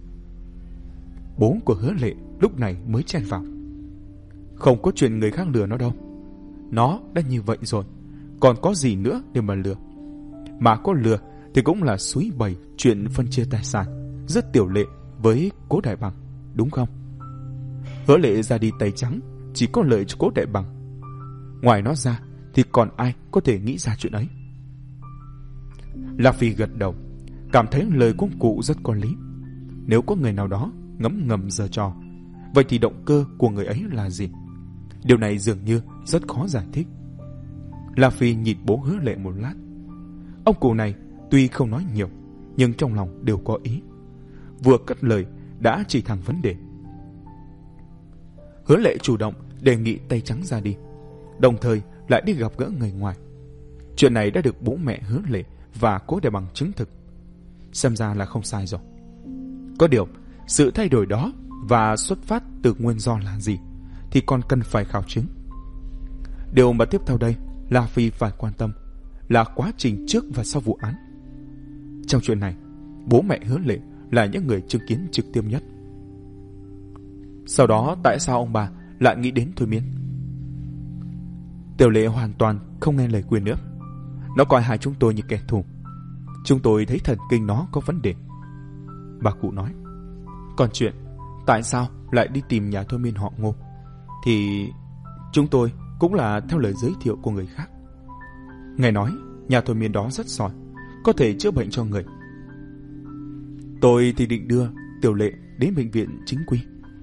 Bố của Hứa Lệ lúc này mới chen vào: Không có chuyện người khác lừa nó đâu. Nó đã như vậy rồi, còn có gì nữa để mà lừa. Mà có lừa thì cũng là xúi bày chuyện phân chia tài sản giữa Tiểu Lệ với Cố Đại Bằng, đúng không? Hứa Lệ ra đi tay trắng chỉ có lợi cho Cố Đại Bằng. Ngoài nó ra thì còn ai có thể nghĩ ra chuyện ấy? La Phi gật đầu, cảm thấy lời của ông cụ rất có lý. Nếu có người nào đó ngấm ngầm giở trò, vậy thì động cơ của người ấy là gì? Điều này dường như rất khó giải thích. La Phi nhìn bố Hứa Lệ một lát. Ông cụ này tuy không nói nhiều, nhưng trong lòng đều có ý. Vừa cất lời đã chỉ thẳng vấn đề. Hứa Lệ chủ động đề nghị tay trắng ra đi, đồng thời lại đi gặp gỡ người ngoài. Chuyện này đã được bố mẹ Hứa Lệ và Cố Đại Bằng chứng thực. Xem ra là không sai rồi. Có điều, sự thay đổi đó và xuất phát từ nguyên do là gì thì còn cần phải khảo chứng. Điều mà tiếp theo đây La Phi phải quan tâm là quá trình trước và sau vụ án. Trong chuyện này, bố mẹ Hứa Lệ là những người chứng kiến trực tiếp nhất. Sau đó tại sao ông bà lại nghĩ đến thôi miên? Tiểu Lệ hoàn toàn không nghe lời khuyên nữa. Nó coi hai chúng tôi như kẻ thù. Chúng tôi thấy thần kinh nó có vấn đề. Bà cụ nói. Còn chuyện tại sao lại đi tìm nhà thôi miên họ Ngô thì chúng tôi cũng là theo lời giới thiệu của người khác. Nghe nói nhà thôi miên đó rất giỏi, có thể chữa bệnh cho người. Tôi thì định đưa Tiểu Lệ đến bệnh viện chính quy.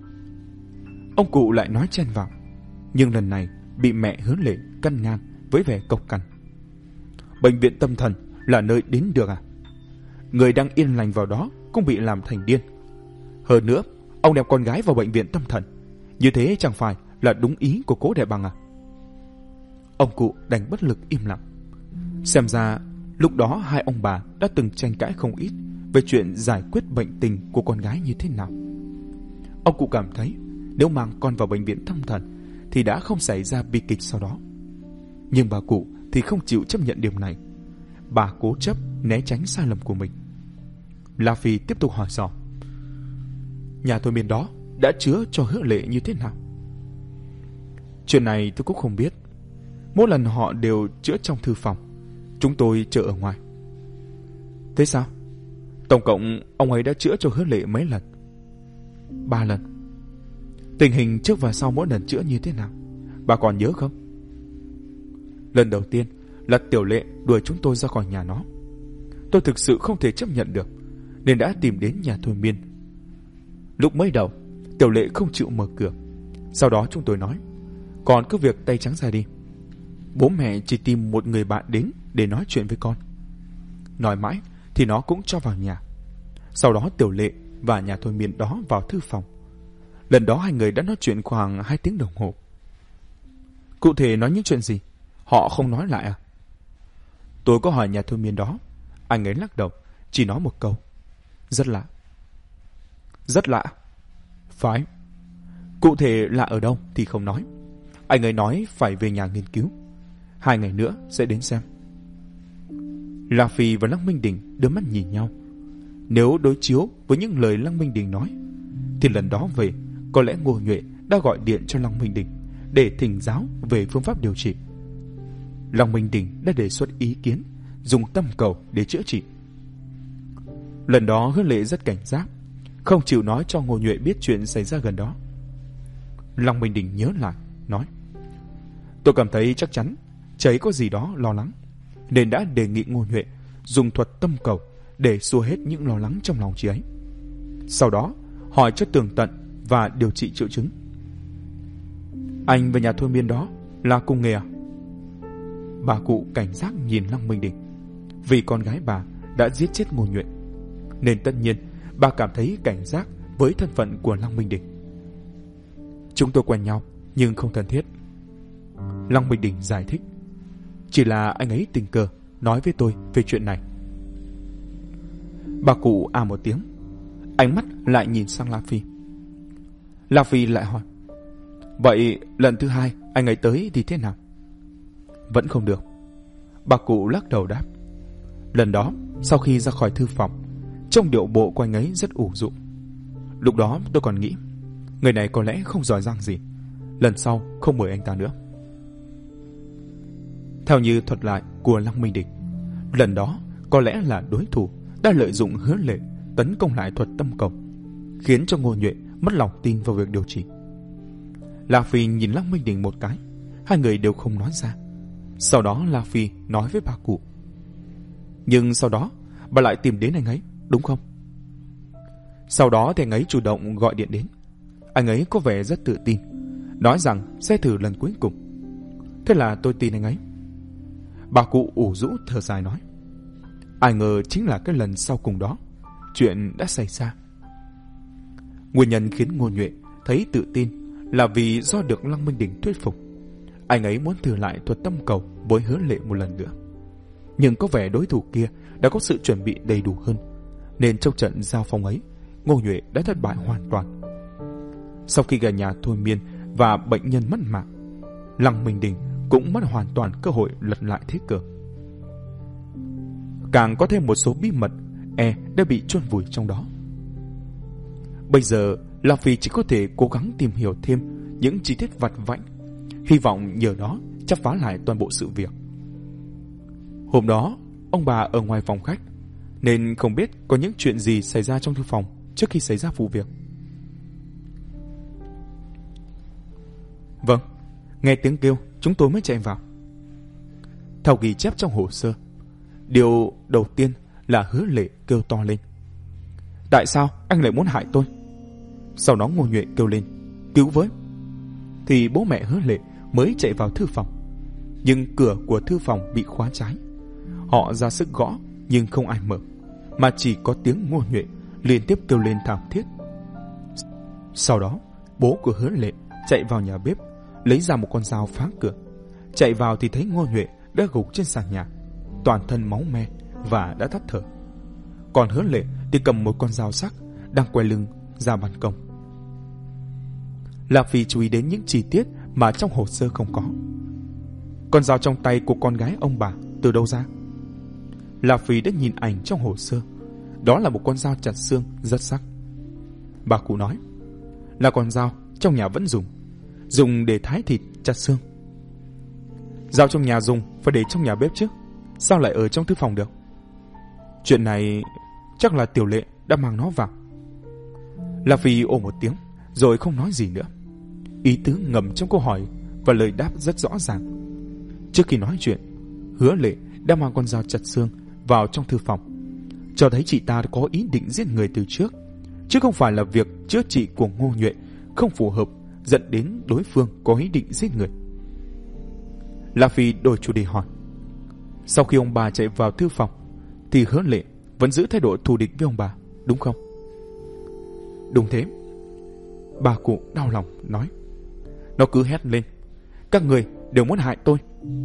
Ông cụ lại nói chen vào, nhưng lần này bị mẹ Hứa Lệ căn ngang với vẻ cộc cằn. Bệnh viện tâm thần là nơi đến được à? Người đang yên lành vào đó cũng bị làm thành điên. Hơn nữa, ông đem con gái vào bệnh viện tâm thần, như thế chẳng phải là đúng ý của Cố Đại Bằng à? Ông cụ đành bất lực im lặng. Xem ra lúc đó hai ông bà đã từng tranh cãi không ít về chuyện giải quyết bệnh tình của con gái như thế nào. Ông cụ cảm thấy nếu mang con vào bệnh viện tâm thần thì đã không xảy ra bi kịch sau đó. Nhưng bà cụ thì không chịu chấp nhận điểm này. Bà cố chấp né tránh sai lầm của mình. La Phi tiếp tục hỏi dò. Nhà thôi miên đó đã chữa cho Hứa Lệ như thế nào? Chuyện này tôi cũng không biết. Mỗi lần họ đều chữa trong thư phòng, chúng tôi chờ ở ngoài. Thế sao? Tổng cộng ông ấy đã chữa cho Hứa Lệ mấy lần? Ba lần. Tình hình trước và sau mỗi lần chữa như thế nào, bà còn nhớ không? Lần đầu tiên là Tiểu Lệ đuổi chúng tôi ra khỏi nhà nó. Tôi thực sự không thể chấp nhận được, nên đã tìm đến nhà thôi miên. Lúc mới đầu Tiểu Lệ không chịu mở cửa. Sau đó chúng tôi nói, còn cứ việc tay trắng ra đi. Bố mẹ chỉ tìm một người bạn đến để nói chuyện với con. Nói mãi thì nó cũng cho vào nhà. Sau đó Tiểu Lệ và nhà thôi miên đó vào thư phòng. Lần đó hai người đã nói chuyện khoảng hai tiếng đồng hồ. Cụ thể nói những chuyện gì? Họ không nói lại à? Tôi có hỏi nhà thôi miên đó. Anh ấy lắc đầu, chỉ nói một câu. Rất lạ. Rất lạ? Phải. Cụ thể lạ ở đâu thì không nói. Anh ấy nói phải về nhà nghiên cứu. Hai ngày nữa sẽ đến xem. La Phi và Lăng Minh Đình đưa mắt nhìn nhau. Nếu đối chiếu với những lời Lăng Minh Đình nói thì lần đó về có lẽ Ngô Nhuệ đã gọi điện cho Lăng Minh Đình để thỉnh giáo về phương pháp điều trị. Lăng Minh Đình đã đề xuất ý kiến dùng tâm cầu để chữa trị. Lần đó Hứa Lệ rất cảnh giác, không chịu nói cho Ngô Nhuệ biết chuyện xảy ra gần đó. Lăng Minh Đình nhớ lại, nói: Tôi cảm thấy chắc chắn chị ấy có gì đó lo lắng, nên đã đề nghị Ngô Nhuệ dùng thuật tâm cầu để xua hết những lo lắng trong lòng chị ấy. Sau đó hỏi cho tường tận và điều trị triệu chứng. Anh và nhà thôi miên đó là cùng nghề à? Bà cụ cảnh giác nhìn Lăng Minh Đình. Vì con gái bà đã giết chết Ngô Nhuệ, nên tất nhiên bà cảm thấy cảnh giác với thân phận của Lăng Minh Đình. Chúng tôi quen nhau nhưng không thân thiết. Lăng Minh Đình giải thích. Chỉ là anh ấy tình cờ nói với tôi về chuyện này. Bà cụ à một tiếng, ánh mắt lại nhìn sang La Phi. La Phi lại hỏi: Vậy lần thứ hai anh ấy tới thì thế nào? Vẫn không được. Bà cụ lắc đầu đáp. Lần đó sau khi ra khỏi thư phòng, trong điệu bộ của anh ấy rất ủ rũ. Lúc đó tôi còn nghĩ người này có lẽ không giỏi giang gì, lần sau không mời anh ta nữa. Theo như thuật lại của Lăng Minh Đỉnh, lần đó có lẽ là đối thủ đã lợi dụng Hứa Lệ tấn công lại thuật tâm cầu, khiến cho Ngô Nhuệ mất lòng tin vào việc điều trị. La Phi nhìn Lăng Minh Đỉnh một cái, hai người đều không nói ra. Sau đó La Phi nói với bà cụ: nhưng sau đó bà lại tìm đến anh ấy, đúng không? Sau đó thì anh ấy chủ động gọi điện đến. Anh ấy có vẻ rất tự tin, nói rằng sẽ thử lần cuối cùng. Thế là tôi tin anh ấy. Bà cụ ủ rũ thở dài nói: ai ngờ chính là cái lần sau cùng đó, chuyện đã xảy ra. Nguyên nhân khiến Ngô Nhuệ thấy tự tin là vì do được Lăng Minh Đỉnh thuyết phục. Anh ấy muốn thử lại thuật tâm cầu với Hứa Lệ một lần nữa. Nhưng có vẻ đối thủ kia đã có sự chuẩn bị đầy đủ hơn, nên trong trận giao phong ấy, Ngô Nhuệ đã thất bại hoàn toàn. Sau khi gà nhà thôi miên và bệnh nhân mất mạng, Lăng Minh Đỉnh cũng mất hoàn toàn cơ hội lật lại thế cờ. Càng có thêm một số bí mật e đã bị chôn vùi trong đó. Bây giờ La Phi chỉ có thể cố gắng tìm hiểu thêm những chi tiết vặt vãnh, hy vọng nhờ đó chắp vá lại toàn bộ sự việc. Hôm đó ông bà ở ngoài phòng khách, nên không biết có những chuyện gì xảy ra trong thư phòng trước khi xảy ra vụ việc. Vâng, nghe tiếng kêu chúng tôi mới chạy vào. Theo ghi chép trong hồ sơ, điều đầu tiên là Hứa Lệ kêu to lên: tại sao anh lại muốn hại tôi? Sau đó Ngô Nhuệ kêu lên: cứu với. Thì bố mẹ Hứa Lệ mới chạy vào thư phòng, nhưng cửa của thư phòng bị khóa trái. Họ ra sức gõ nhưng không ai mở, mà chỉ có tiếng Ngô Nhuệ liên tiếp kêu lên thảm thiết. Sau đó bố của Hứa Lệ chạy vào nhà bếp, lấy ra một con dao phá cửa. Chạy vào thì thấy Ngô Nhuệ đã gục trên sàn nhà, toàn thân máu me và đã tắt thở. Còn Hứa Lệ thì cầm một con dao sắc, đang quay lưng ra ban công. La Phi chú ý đến những chi tiết mà trong hồ sơ không có. Con dao trong tay của con gái ông bà từ đâu ra? La Phi đã nhìn ảnh trong hồ sơ. Đó là một con dao chặt xương rất sắc. Bà cụ nói là con dao trong nhà vẫn dùng, dùng để thái thịt chặt xương. Dao trong nhà dùng phải để trong nhà bếp chứ, sao lại ở trong thư phòng được? Chuyện này chắc là Tiểu Lệ đã mang nó vào. La Phi ồ một tiếng rồi không nói gì nữa. Ý tứ ngầm trong câu hỏi và lời đáp rất rõ ràng. Trước khi nói chuyện, Hứa Lệ đã mang con dao chặt xương vào trong thư phòng, cho thấy chị ta có ý định giết người từ trước, chứ không phải là việc chữa trị của Ngô Nhuệ không phù hợp dẫn đến đối phương có ý định giết người. La Phi đổi chủ đề hỏi: sau khi ông bà chạy vào thư phòng thì Hứa Lệ vẫn giữ thái độ thù địch với ông bà, đúng không? Đúng thế. Bà cụ đau lòng nói. Nó cứ hét lên: các người đều muốn hại tôi,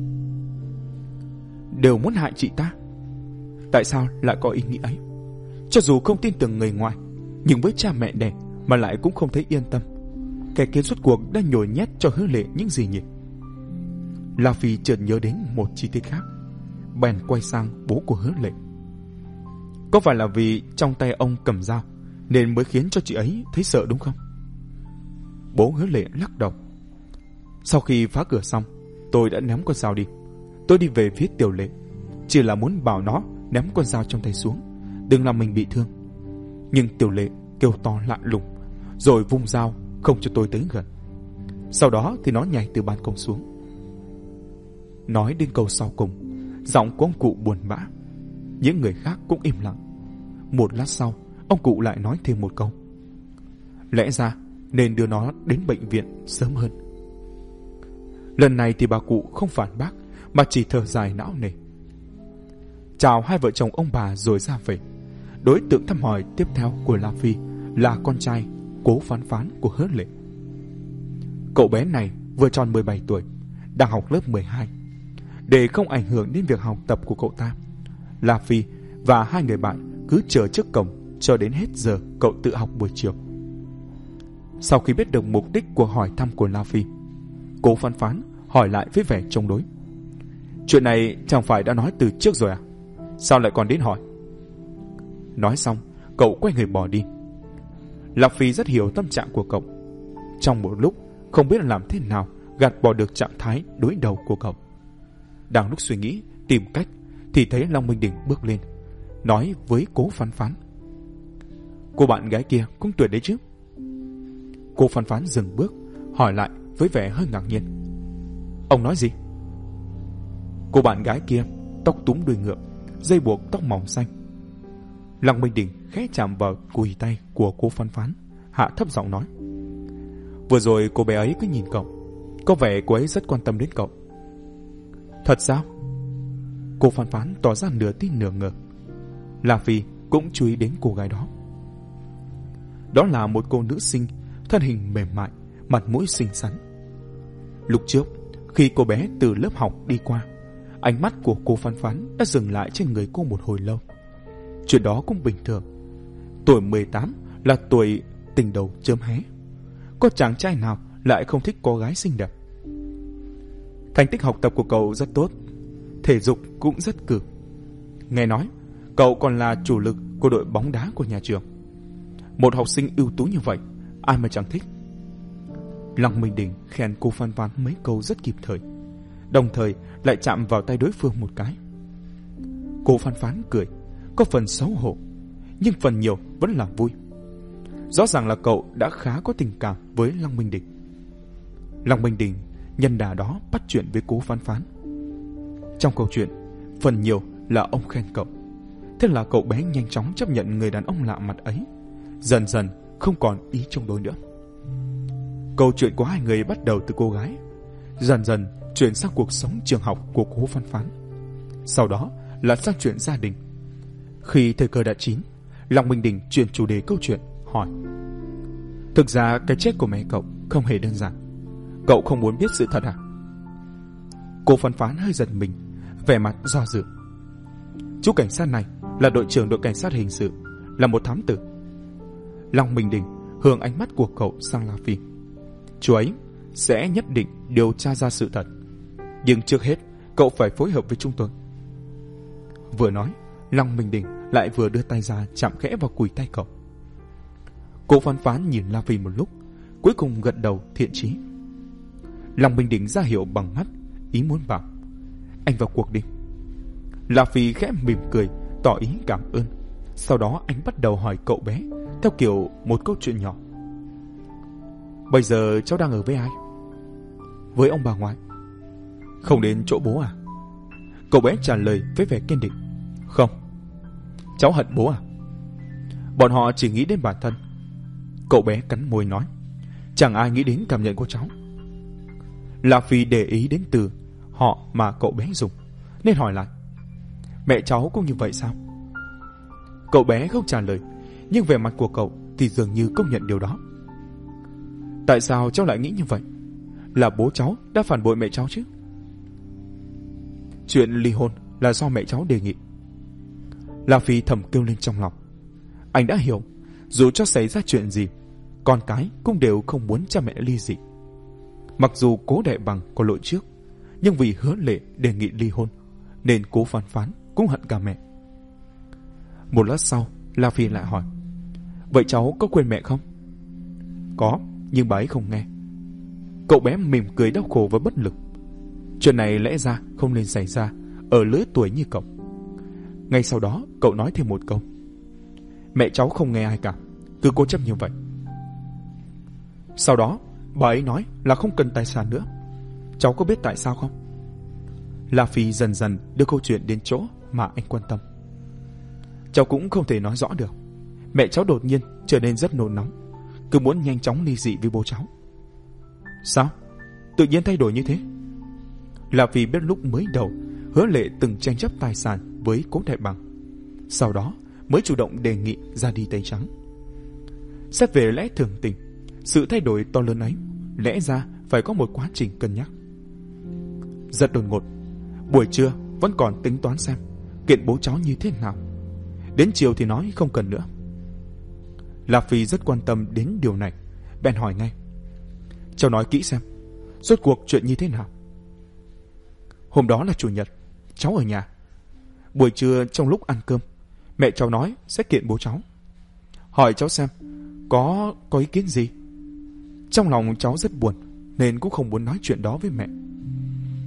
đều muốn hại chị ta. Tại sao lại có ý nghĩ ấy? Cho dù không tin tưởng người ngoài, nhưng với cha mẹ đẻ mà lại cũng không thấy yên tâm. Kẻ kia rốt cuộc đã nhồi nhét cho Hứa Lệ những gì nhỉ? La Phi chợt nhớ đến một chi tiết khác, bèn quay sang bố của Hứa Lệ. Có phải là vì trong tay ông cầm dao nên mới khiến cho chị ấy thấy sợ đúng không? Bố Hứa Lệ lắc đầu. Sau khi phá cửa xong, tôi đã ném con dao đi. Tôi đi về phía Tiểu Lệ, chỉ là muốn bảo nó ném con dao trong tay xuống, đừng làm mình bị thương. Nhưng Tiểu Lệ kêu to lạ lùng, rồi vung dao không cho tôi tới gần. Sau đó thì nó nhảy từ ban công xuống. Nói đến câu sau cùng, giọng của ông cụ buồn bã. Những người khác cũng im lặng. Một lát sau, ông cụ lại nói thêm một câu: lẽ ra nên đưa nó đến bệnh viện sớm hơn. Lần này thì bà cụ không phản bác, mà chỉ thở dài não nề. Chào hai vợ chồng ông bà rồi ra về. Đối tượng thăm hỏi tiếp theo của La Phi là con trai Cố Phán Phán của Hứa Lệ. Cậu bé này vừa tròn mười bảy tuổi, đang học lớp mười hai. Để không ảnh hưởng đến việc học tập của cậu ta, La Phi và hai người bạn cứ chờ trước cổng cho đến hết giờ cậu tự học buổi chiều. Sau khi biết được mục đích của hỏi thăm của La Phi, Cố Phán Phán hỏi lại với vẻ chống đối: chuyện này chẳng phải đã nói từ trước rồi à? Sao lại còn đến hỏi? Nói xong, cậu quay người bỏ đi. La Phi rất hiểu tâm trạng của cậu. Trong một lúc không biết làm thế nào gạt bỏ được trạng thái đối đầu của cậu. đang lúc suy nghĩ tìm cách thì thấy Long Minh Đình bước lên, nói với Cố Phán Phán: Cô bạn gái kia cũng tuyệt đấy chứ. Cô Phán Phán dừng bước, hỏi lại với vẻ hơi ngạc nhiên: Ông nói gì? Cô bạn gái kia tóc túm đuôi ngựa, dây buộc tóc mỏng xanh. Long Minh Đình khẽ chạm vào cùi tay của Cố Phán Phán, hạ thấp giọng nói: Vừa rồi cô bé ấy cứ nhìn cậu, có vẻ cô ấy rất quan tâm đến cậu. Thật sao? Cô Phán Phán tỏ ra nửa tin nửa ngờ. La Phi cũng chú ý đến cô gái đó. Đó là một cô nữ sinh, thân hình mềm mại, mặt mũi xinh xắn. Lúc trước, khi cô bé từ lớp học đi qua, ánh mắt của cô Phán Phán đã dừng lại trên người cô một hồi lâu. Chuyện đó cũng bình thường. Tuổi mười tám là tuổi tình đầu chớm hé. Có chàng trai nào lại không thích cô gái xinh đẹp? Thành tích học tập của cậu rất tốt, thể dục cũng rất cử. Nghe nói, cậu còn là chủ lực của đội bóng đá của nhà trường. Một học sinh ưu tú như vậy, ai mà chẳng thích. Long Minh Đình khen cô Phán Phán mấy câu rất kịp thời, đồng thời lại chạm vào tay đối phương một cái. Cô Phán Phán cười, có phần xấu hổ, nhưng phần nhiều vẫn là vui. Rõ ràng là cậu đã khá có tình cảm với Long Minh Đình. Long Minh Đình nhân đà đó bắt chuyện với Cố Phán Phán. Trong câu chuyện, phần nhiều là ông khen cậu. Thế là cậu bé nhanh chóng chấp nhận người đàn ông lạ mặt ấy, dần dần không còn ý chống đối nữa. Câu chuyện của hai người bắt đầu từ cô gái, dần dần chuyển sang cuộc sống trường học của Cố Phán Phán, sau đó là sang chuyện gia đình. Khi thời cơ đã chín, Long Minh Đình chuyển chủ đề câu chuyện, hỏi: Thực ra cái chết của mẹ cậu không hề đơn giản, cậu không muốn biết sự thật à? Cố Phán Phán hơi giật mình, vẻ mặt do dự. Chú cảnh sát này là đội trưởng đội cảnh sát hình sự, là một thám tử. Long Minh Đình hướng ánh mắt của cậu sang La Phi. Chú ấy sẽ nhất định điều tra ra sự thật, nhưng trước hết cậu phải phối hợp với chúng tôi. Vừa nói, Long Minh Đình lại vừa đưa tay ra chạm khẽ vào cùi tay cậu. Cố Phán Phán nhìn La Phi một lúc, cuối cùng gật đầu thiện chí. Long Minh Đình ra hiệu bằng mắt, ý muốn bảo: Anh vào cuộc đi. La Phi khẽ mỉm cười, tỏ ý cảm ơn. Sau đó anh bắt đầu hỏi cậu bé theo kiểu một câu chuyện nhỏ: Bây giờ cháu đang ở với ai? Với ông bà ngoại. Không đến chỗ bố à? Cậu bé trả lời với vẻ kiên định: Không. Cháu hận bố à? Bọn họ chỉ nghĩ đến bản thân. Cậu bé cắn môi nói: Chẳng ai nghĩ đến cảm nhận của cháu. La Phi để ý đến từ họ mà cậu bé dùng, nên hỏi lại: Mẹ cháu cũng như vậy sao? Cậu bé không trả lời, nhưng vẻ mặt của cậu thì dường như công nhận điều đó. Tại sao cháu lại nghĩ như vậy? Là bố cháu đã phản bội mẹ cháu chứ? Chuyện ly hôn là do mẹ cháu đề nghị. La Phi thầm kêu lên trong lòng. Anh đã hiểu, dù cho xảy ra chuyện gì, con cái cũng đều không muốn cha mẹ ly dị. Mặc dù Cố Đại Bằng có lỗi trước, nhưng vì Hứa Lệ đề nghị ly hôn, nên Cố Phán Phán cũng hận cả mẹ. Một lát sau, La Phi lại hỏi: Vậy cháu có quên mẹ không? Có, nhưng bà ấy không nghe. Cậu bé mỉm cười đau khổ và bất lực. Chuyện này lẽ ra không nên xảy ra ở lứa tuổi như cậu. Ngay sau đó, cậu nói thêm một câu: Mẹ cháu không nghe ai cả, cứ cố chấp như vậy. Sau đó, bà ấy nói là không cần tài sản nữa. Cháu có biết tại sao không? La Phi dần dần đưa câu chuyện đến chỗ mà anh quan tâm. Cháu cũng không thể nói rõ được. Mẹ cháu đột nhiên trở nên rất nôn nóng, cứ muốn nhanh chóng ly dị với bố cháu. Sao? Tự nhiên thay đổi như thế? La Phi biết lúc mới đầu Hứa Lệ từng tranh chấp tài sản với Cố Đại Bằng, sau đó mới chủ động đề nghị ra đi tay trắng. Xét về lẽ thường tình, sự thay đổi to lớn ấy lẽ ra phải có một quá trình cân nhắc. Rất đột ngột, buổi trưa vẫn còn tính toán xem kiện bố cháu như thế nào, đến chiều thì nói không cần nữa. La Phi rất quan tâm đến điều này, bèn hỏi ngay: Cháu nói kỹ xem, rốt cuộc chuyện như thế nào? Hôm đó là chủ nhật, cháu ở nhà. Buổi trưa trong lúc ăn cơm, mẹ cháu nói sẽ kiện bố cháu. Hỏi cháu xem có có ý kiến gì. Trong lòng cháu rất buồn, nên cũng không muốn nói chuyện đó với mẹ.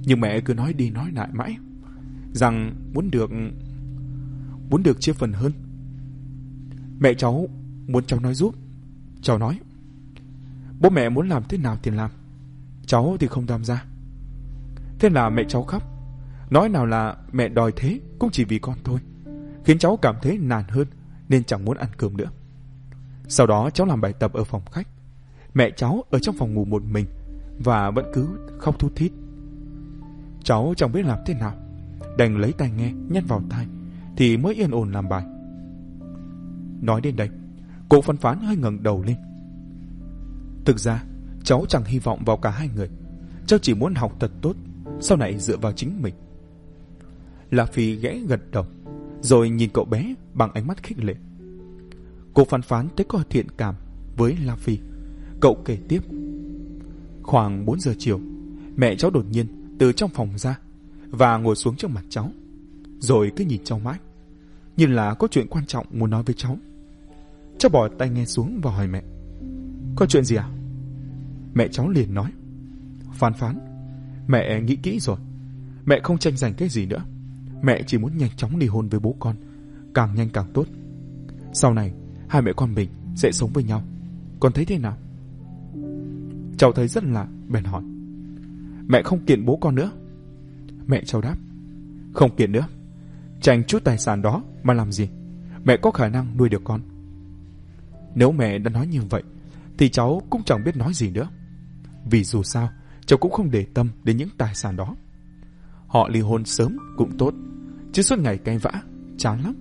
Nhưng mẹ cứ nói đi nói lại mãi rằng muốn được muốn được chia phần hơn. Mẹ cháu muốn cháu nói giúp. Cháu nói bố mẹ muốn làm thế nào thì làm, cháu thì không tham gia. Thế là mẹ cháu khóc, nói nào là mẹ đòi thế cũng chỉ vì con thôi, khiến cháu cảm thấy nản hơn nên chẳng muốn ăn cơm nữa. Sau đó cháu làm bài tập ở phòng khách, mẹ cháu ở trong phòng ngủ một mình và vẫn cứ khóc thút thít. Cháu chẳng biết làm thế nào, đành lấy tai nghe nhét vào tai thì mới yên ổn làm bài. Nói đến đây, cô Phán Phán hơi ngẩng đầu lên. Thực ra cháu chẳng hy vọng vào cả hai người, cháu chỉ muốn học thật tốt, sau này dựa vào chính mình. La Phi ghẽ gật đầu, rồi nhìn cậu bé bằng ánh mắt khích lệ. Cô Phán Phán thấy có thiện cảm với La Phi. Cậu kể tiếp. Khoảng bốn giờ chiều, mẹ cháu đột nhiên từ trong phòng ra và ngồi xuống trước mặt cháu, rồi cứ nhìn cháu mãi, như là có chuyện quan trọng muốn nói với cháu. Cháu bỏ tai nghe xuống và hỏi mẹ, có chuyện gì à? Mẹ cháu liền nói, Phán Phán, mẹ nghĩ kỹ rồi, mẹ không tranh giành cái gì nữa. Mẹ chỉ muốn nhanh chóng ly hôn với bố con, càng nhanh càng tốt. Sau này hai mẹ con mình sẽ sống với nhau, con thấy thế nào? Cháu thấy rất lạ, bèn hỏi, mẹ không kiện bố con nữa? Mẹ cháu đáp, không kiện nữa. Tranh chút tài sản đó mà làm gì? Mẹ có khả năng nuôi được con. Nếu mẹ đã nói như vậy thì cháu cũng chẳng biết nói gì nữa, vì dù sao cháu cũng không để tâm đến những tài sản đó. Họ ly hôn sớm cũng tốt, chứ suốt ngày cãi vã chán lắm.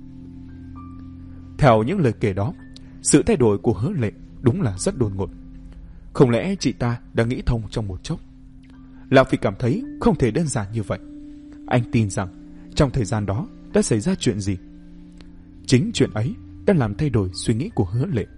Theo những lời kể đó, sự thay đổi của Hứa Lệ đúng là rất đột ngột. Không lẽ chị ta đã nghĩ thông trong một chốc? Lão Phi cảm thấy không thể đơn giản như vậy. Anh tin rằng trong thời gian đó đã xảy ra chuyện gì. Chính chuyện ấy đã làm thay đổi suy nghĩ của Hứa Lệ.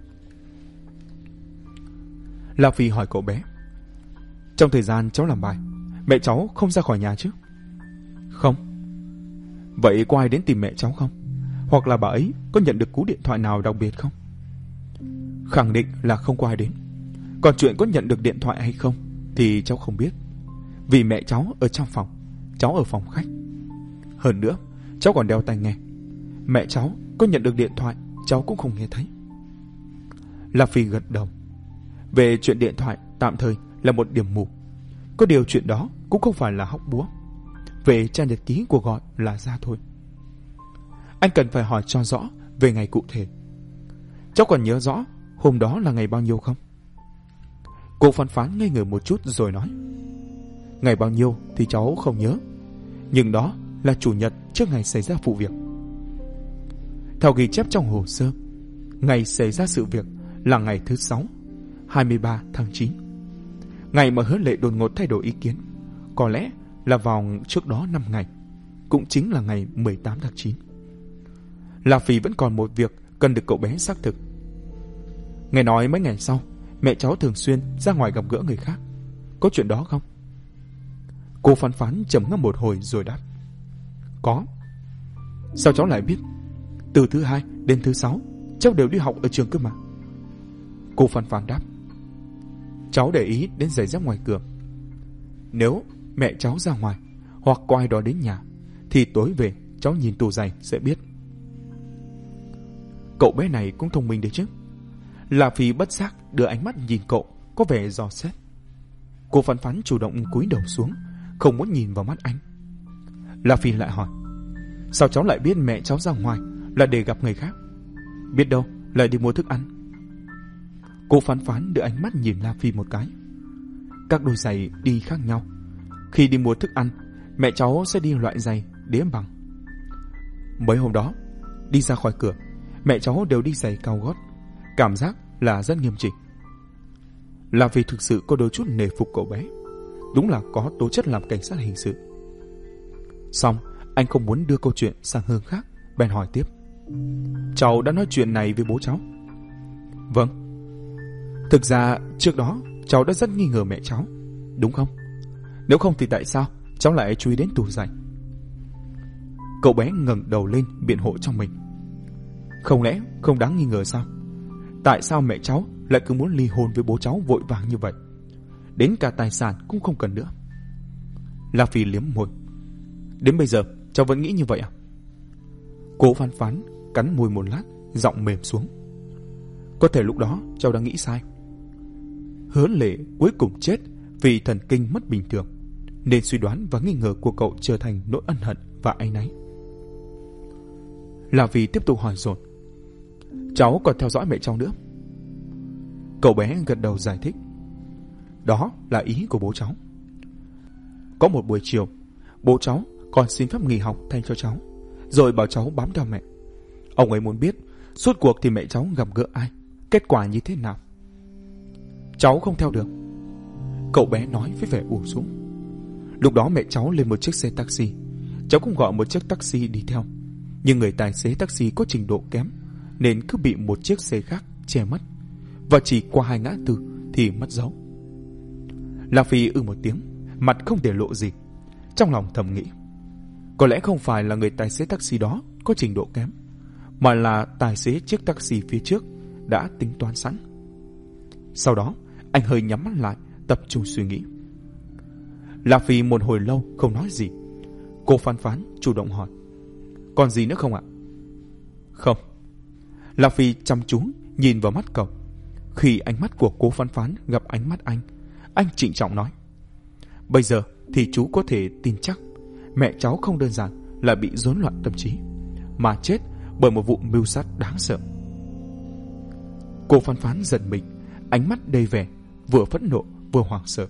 Lão Phi hỏi cậu bé, trong thời gian cháu làm bài, mẹ cháu không ra khỏi nhà chứ? Không. Vậy có ai đến tìm mẹ cháu không? Hoặc là bà ấy có nhận được cú điện thoại nào đặc biệt không? Khẳng định là không có ai đến. Còn chuyện có nhận được điện thoại hay không thì cháu không biết, vì mẹ cháu ở trong phòng, cháu ở phòng khách. Hơn nữa, cháu còn đeo tai nghe. Mẹ cháu có nhận được điện thoại, cháu cũng không nghe thấy. La Phi gật đầu. Về chuyện điện thoại tạm thời là một điểm mù. Có điều chuyện đó cũng không phải là hóc búa. Về trang nhật ký cuộc gọi là ra thôi. Anh cần phải hỏi cho rõ về ngày cụ thể. Cháu còn nhớ rõ hôm đó là ngày bao nhiêu không? Cô Phán Phán ngây người một chút rồi nói, ngày bao nhiêu thì cháu không nhớ, nhưng đó là chủ nhật trước ngày xảy ra vụ việc. Theo ghi chép trong hồ sơ, ngày xảy ra sự việc là ngày thứ sáu, hai mươi ba tháng chín. Ngày mà Hứa Lệ đột ngột thay đổi ý kiến có lẽ là vào trước đó năm ngày, cũng chính là ngày mười tám tháng chín. La Phi vẫn còn một việc cần được cậu bé xác thực. Nghe nói mấy ngày sau, mẹ cháu thường xuyên ra ngoài gặp gỡ người khác. Có chuyện đó không? Cô Phán Phán trầm ngâm một hồi rồi đáp, có. Sao cháu lại biết? Từ thứ hai đến thứ sáu cháu đều đi học ở trường cơ mà. Cô Phán Phán đáp, cháu để ý đến giày dép ngoài cửa. Nếu mẹ cháu ra ngoài hoặc có ai đó đến nhà thì tối về cháu nhìn tủ giày sẽ biết. Cậu bé này cũng thông minh đấy chứ. La Phi bất giác đưa ánh mắt nhìn cậu, có vẻ dò xét. Cô Phán Phán chủ động cúi đầu xuống, không muốn nhìn vào mắt anh. La Phi lại hỏi, sao cháu lại biết mẹ cháu ra ngoài là để gặp người khác? Biết đâu lại đi mua thức ăn. Cô Phán Phán đưa ánh mắt nhìn La Phi một cái. Các đôi giày đi khác nhau. Khi đi mua thức ăn, mẹ cháu sẽ đi loại giày đế bằng. Mấy hôm đó, đi ra khỏi cửa, mẹ cháu đều đi giày cao gót, cảm giác là rất nghiêm chỉnh. La Phi thực sự có đôi chút nể phục cậu bé, đúng là có tố chất làm cảnh sát hình sự. Xong, anh không muốn đưa câu chuyện sang hướng khác, bèn hỏi tiếp, cháu đã nói chuyện này với bố cháu? Vâng. Thực ra trước đó cháu đã rất nghi ngờ mẹ cháu, đúng không? Nếu không thì tại sao cháu lại chú ý đến tủ giày? Cậu bé ngẩng đầu lên biện hộ cho mình. Không lẽ không đáng nghi ngờ sao? Tại sao mẹ cháu lại cứ muốn ly hôn với bố cháu vội vàng như vậy? Đến cả tài sản cũng không cần nữa. La Phi liếm môi. Đến bây giờ cháu vẫn nghĩ như vậy à? Cố Phán Phán cắn môi một lát, giọng mềm xuống. Có thể lúc đó cháu đã nghĩ sai. Hứa Lệ cuối cùng chết vì thần kinh mất bình thường, nên suy đoán và nghi ngờ của cậu trở thành nỗi ân hận và áy náy. La Phi tiếp tục hỏi dồn. Cháu còn theo dõi mẹ cháu nữa? Cậu bé gật đầu giải thích. Đó là ý của bố cháu. Có một buổi chiều, bố cháu còn xin phép nghỉ học thay cho cháu, rồi bảo cháu bám theo mẹ. Ông ấy muốn biết suốt cuộc thì mẹ cháu gặp gỡ ai, kết quả như thế nào. Cháu không theo được, cậu bé nói với vẻ ủ rũ. Lúc đó mẹ cháu lên một chiếc xe taxi, cháu cũng gọi một chiếc taxi đi theo, nhưng người tài xế taxi có trình độ kém nên cứ bị một chiếc xe khác che mất, và chỉ qua hai ngã tư thì mất dấu. La Phi ư một tiếng, mặt không để lộ gì. Trong lòng thầm nghĩ, có lẽ không phải là người tài xế taxi đó có trình độ kém, mà là tài xế chiếc taxi phía trước đã tính toán sẵn. Sau đó anh hơi nhắm mắt lại, tập trung suy nghĩ. La Phi một hồi lâu không nói gì. Cô Phán Phán chủ động hỏi, còn gì nữa không ạ? Không. La Phi chăm chú nhìn vào mắt cậu. Khi ánh mắt của cô Phán Phán gặp ánh mắt anh, anh trịnh trọng nói, bây giờ thì chú có thể tin chắc mẹ cháu không đơn giản là bị rối loạn tâm trí, mà chết bởi một vụ mưu sát đáng sợ. Cô Phán Phán giật mình, ánh mắt đầy vẻ vừa phẫn nộ vừa hoảng sợ.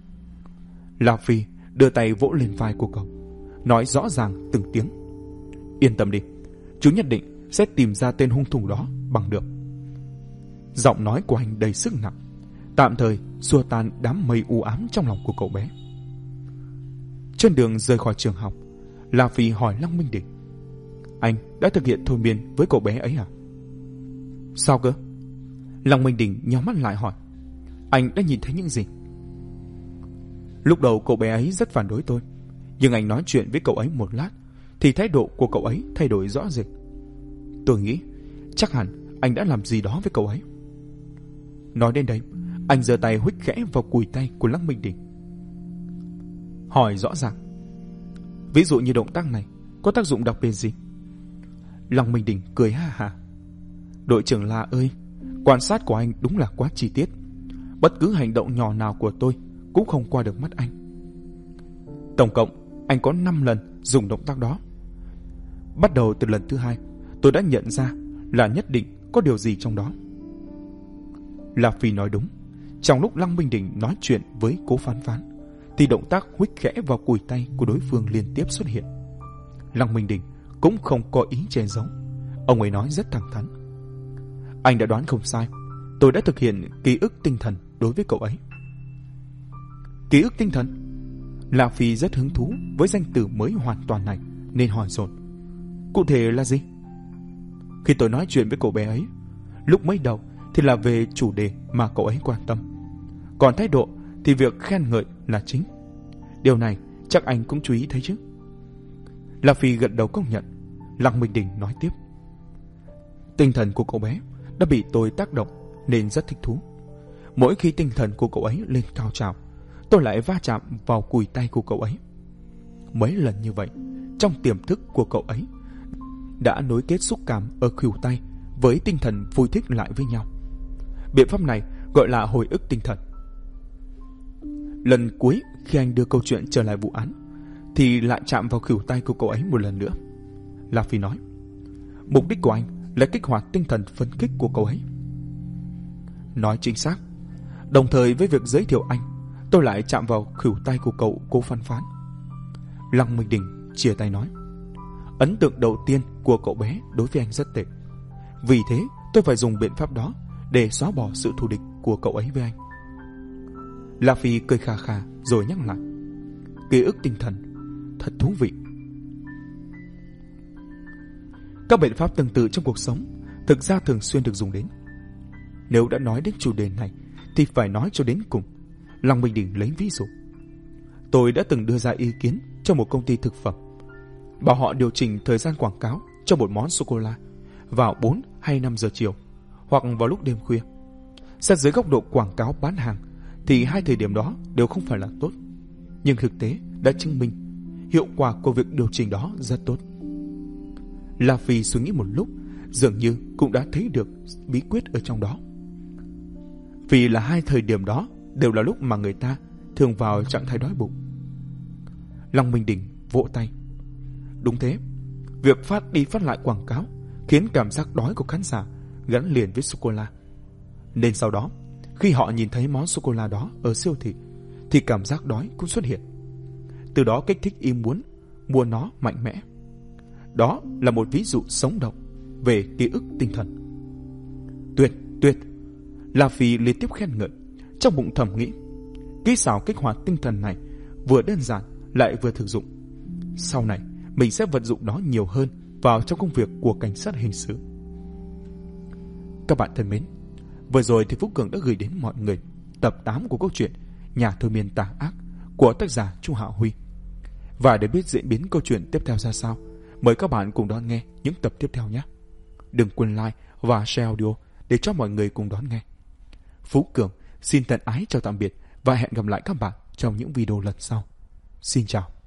La Phi đưa tay vỗ lên vai của cậu, nói rõ ràng từng tiếng, yên tâm đi, chú nhất định sẽ tìm ra tên hung thủ đó bằng được. Giọng nói của anh đầy sức nặng, tạm thời xua tan đám mây u ám trong lòng của cậu bé. Trên đường rời khỏi trường học, La Phi hỏi Lăng Minh Đỉnh, anh đã thực hiện thôi miên với cậu bé ấy à? Sao cơ? Lăng Minh Đỉnh nhíu mắt lại hỏi, anh đã nhìn thấy những gì? Lúc đầu cậu bé ấy rất phản đối tôi, nhưng anh nói chuyện với cậu ấy một lát thì thái độ của cậu ấy thay đổi rõ rệt. Tôi nghĩ chắc hẳn anh đã làm gì đó với cậu ấy. Nói đến đây, anh giơ tay huých khẽ vào cùi tay của Lăng Minh Đỉnh. Hỏi rõ ràng, ví dụ như động tác này có tác dụng đặc biệt gì? Lăng Minh Đỉnh cười ha ha. Đội trưởng La ơi, quan sát của anh đúng là quá chi tiết. Bất cứ hành động nhỏ nào của tôi cũng không qua được mắt anh. Tổng cộng anh có năm lần dùng động tác đó. Bắt đầu từ lần thứ hai, tôi đã nhận ra là nhất định có điều gì trong đó. La Phi nói đúng. Trong lúc Lăng Minh Đỉnh nói chuyện với Cố Phán Phán thì động tác huých khẽ vào cùi tay của đối phương liên tiếp xuất hiện. Lăng Minh Đỉnh cũng không có ý che giấu. Ông ấy nói rất thẳng thắn, anh đã đoán không sai, tôi đã thực hiện ký ức tinh thần đối với cậu ấy. Ký ức tinh thần? La Phi rất hứng thú với danh từ mới hoàn toàn này nên hỏi dồn, cụ thể là gì? Khi tôi nói chuyện với cậu bé ấy, lúc mới đầu thì là về chủ đề mà cậu ấy quan tâm, còn thái độ thì việc khen ngợi là chính. Điều này chắc anh cũng chú ý thấy chứ? La Phi gật đầu công nhận. Lăng Minh Đỉnh nói tiếp, tinh thần của cậu bé đã bị tôi tác động nên rất thích thú. Mỗi khi tinh thần của cậu ấy lên cao trào, tôi lại va chạm vào cùi tay của cậu ấy. Mấy lần như vậy, trong tiềm thức của cậu ấy đã nối kết xúc cảm ở khuỷu tay với tinh thần vui thích lại với nhau. Biện pháp này gọi là hồi ức tinh thần. Lần cuối khi anh đưa câu chuyện trở lại vụ án thì lại chạm vào khuỷu tay của cậu ấy một lần nữa. La Phi nói, mục đích của anh là kích hoạt tinh thần phấn khích của cậu ấy. Nói chính xác. Đồng thời với việc giới thiệu anh, tôi lại chạm vào khuỷu tay của cậu Cố Phán Phán. Lăng Minh Đỉnh chia tay nói, ấn tượng đầu tiên của cậu bé đối với anh rất tệ. Vì thế tôi phải dùng biện pháp đó để xóa bỏ sự thù địch của cậu ấy với anh. La Phi cười khà khà rồi nhắc lại, ký ức tinh thần, thật thú vị. Các biện pháp tương tự trong cuộc sống thực ra thường xuyên được dùng đến. Nếu đã nói đến chủ đề này thì phải nói cho đến cùng. Lăng Minh Đỉnh lấy ví dụ, tôi đã từng đưa ra ý kiến cho một công ty thực phẩm, bảo họ điều chỉnh thời gian quảng cáo cho một món sô-cô-la vào bốn hay năm giờ chiều, hoặc vào lúc đêm khuya. Xét dưới góc độ quảng cáo bán hàng thì hai thời điểm đó đều không phải là tốt, nhưng thực tế đã chứng minh hiệu quả của việc điều chỉnh đó rất tốt. La Phi suy nghĩ một lúc, dường như cũng đã thấy được bí quyết ở trong đó. Vì là hai thời điểm đó đều là lúc mà người ta thường vào trạng thái đói bụng. Long Minh Đình vỗ tay. Đúng thế, việc phát đi phát lại quảng cáo khiến cảm giác đói của khán giả gắn liền với sô-cô-la. Nên sau đó, khi họ nhìn thấy món sô-cô-la đó ở siêu thị, thì cảm giác đói cũng xuất hiện. Từ đó kích thích ý muốn mua nó mạnh mẽ. Đó là một ví dụ sống động về ký ức tinh thần. Tuyệt, tuyệt. La Phi liên tiếp khen ngợi, trong bụng thầm nghĩ, kỹ xảo kích hoạt tinh thần này vừa đơn giản lại vừa thực dụng. Sau này mình sẽ vận dụng nó nhiều hơn vào trong công việc của cảnh sát hình sự. Các bạn thân mến, vừa rồi thì Phú Cường đã gửi đến mọi người tập tám của câu chuyện Nhà thôi miên tà ác của tác giả Chu Hạo Huy. Và để biết diễn biến câu chuyện tiếp theo ra sao, mời các bạn cùng đón nghe những tập tiếp theo nhé. Đừng quên like và share audio để cho mọi người cùng đón nghe. Phú Cường xin thân ái chào tạm biệt và hẹn gặp lại các bạn trong những video lần sau. Xin chào.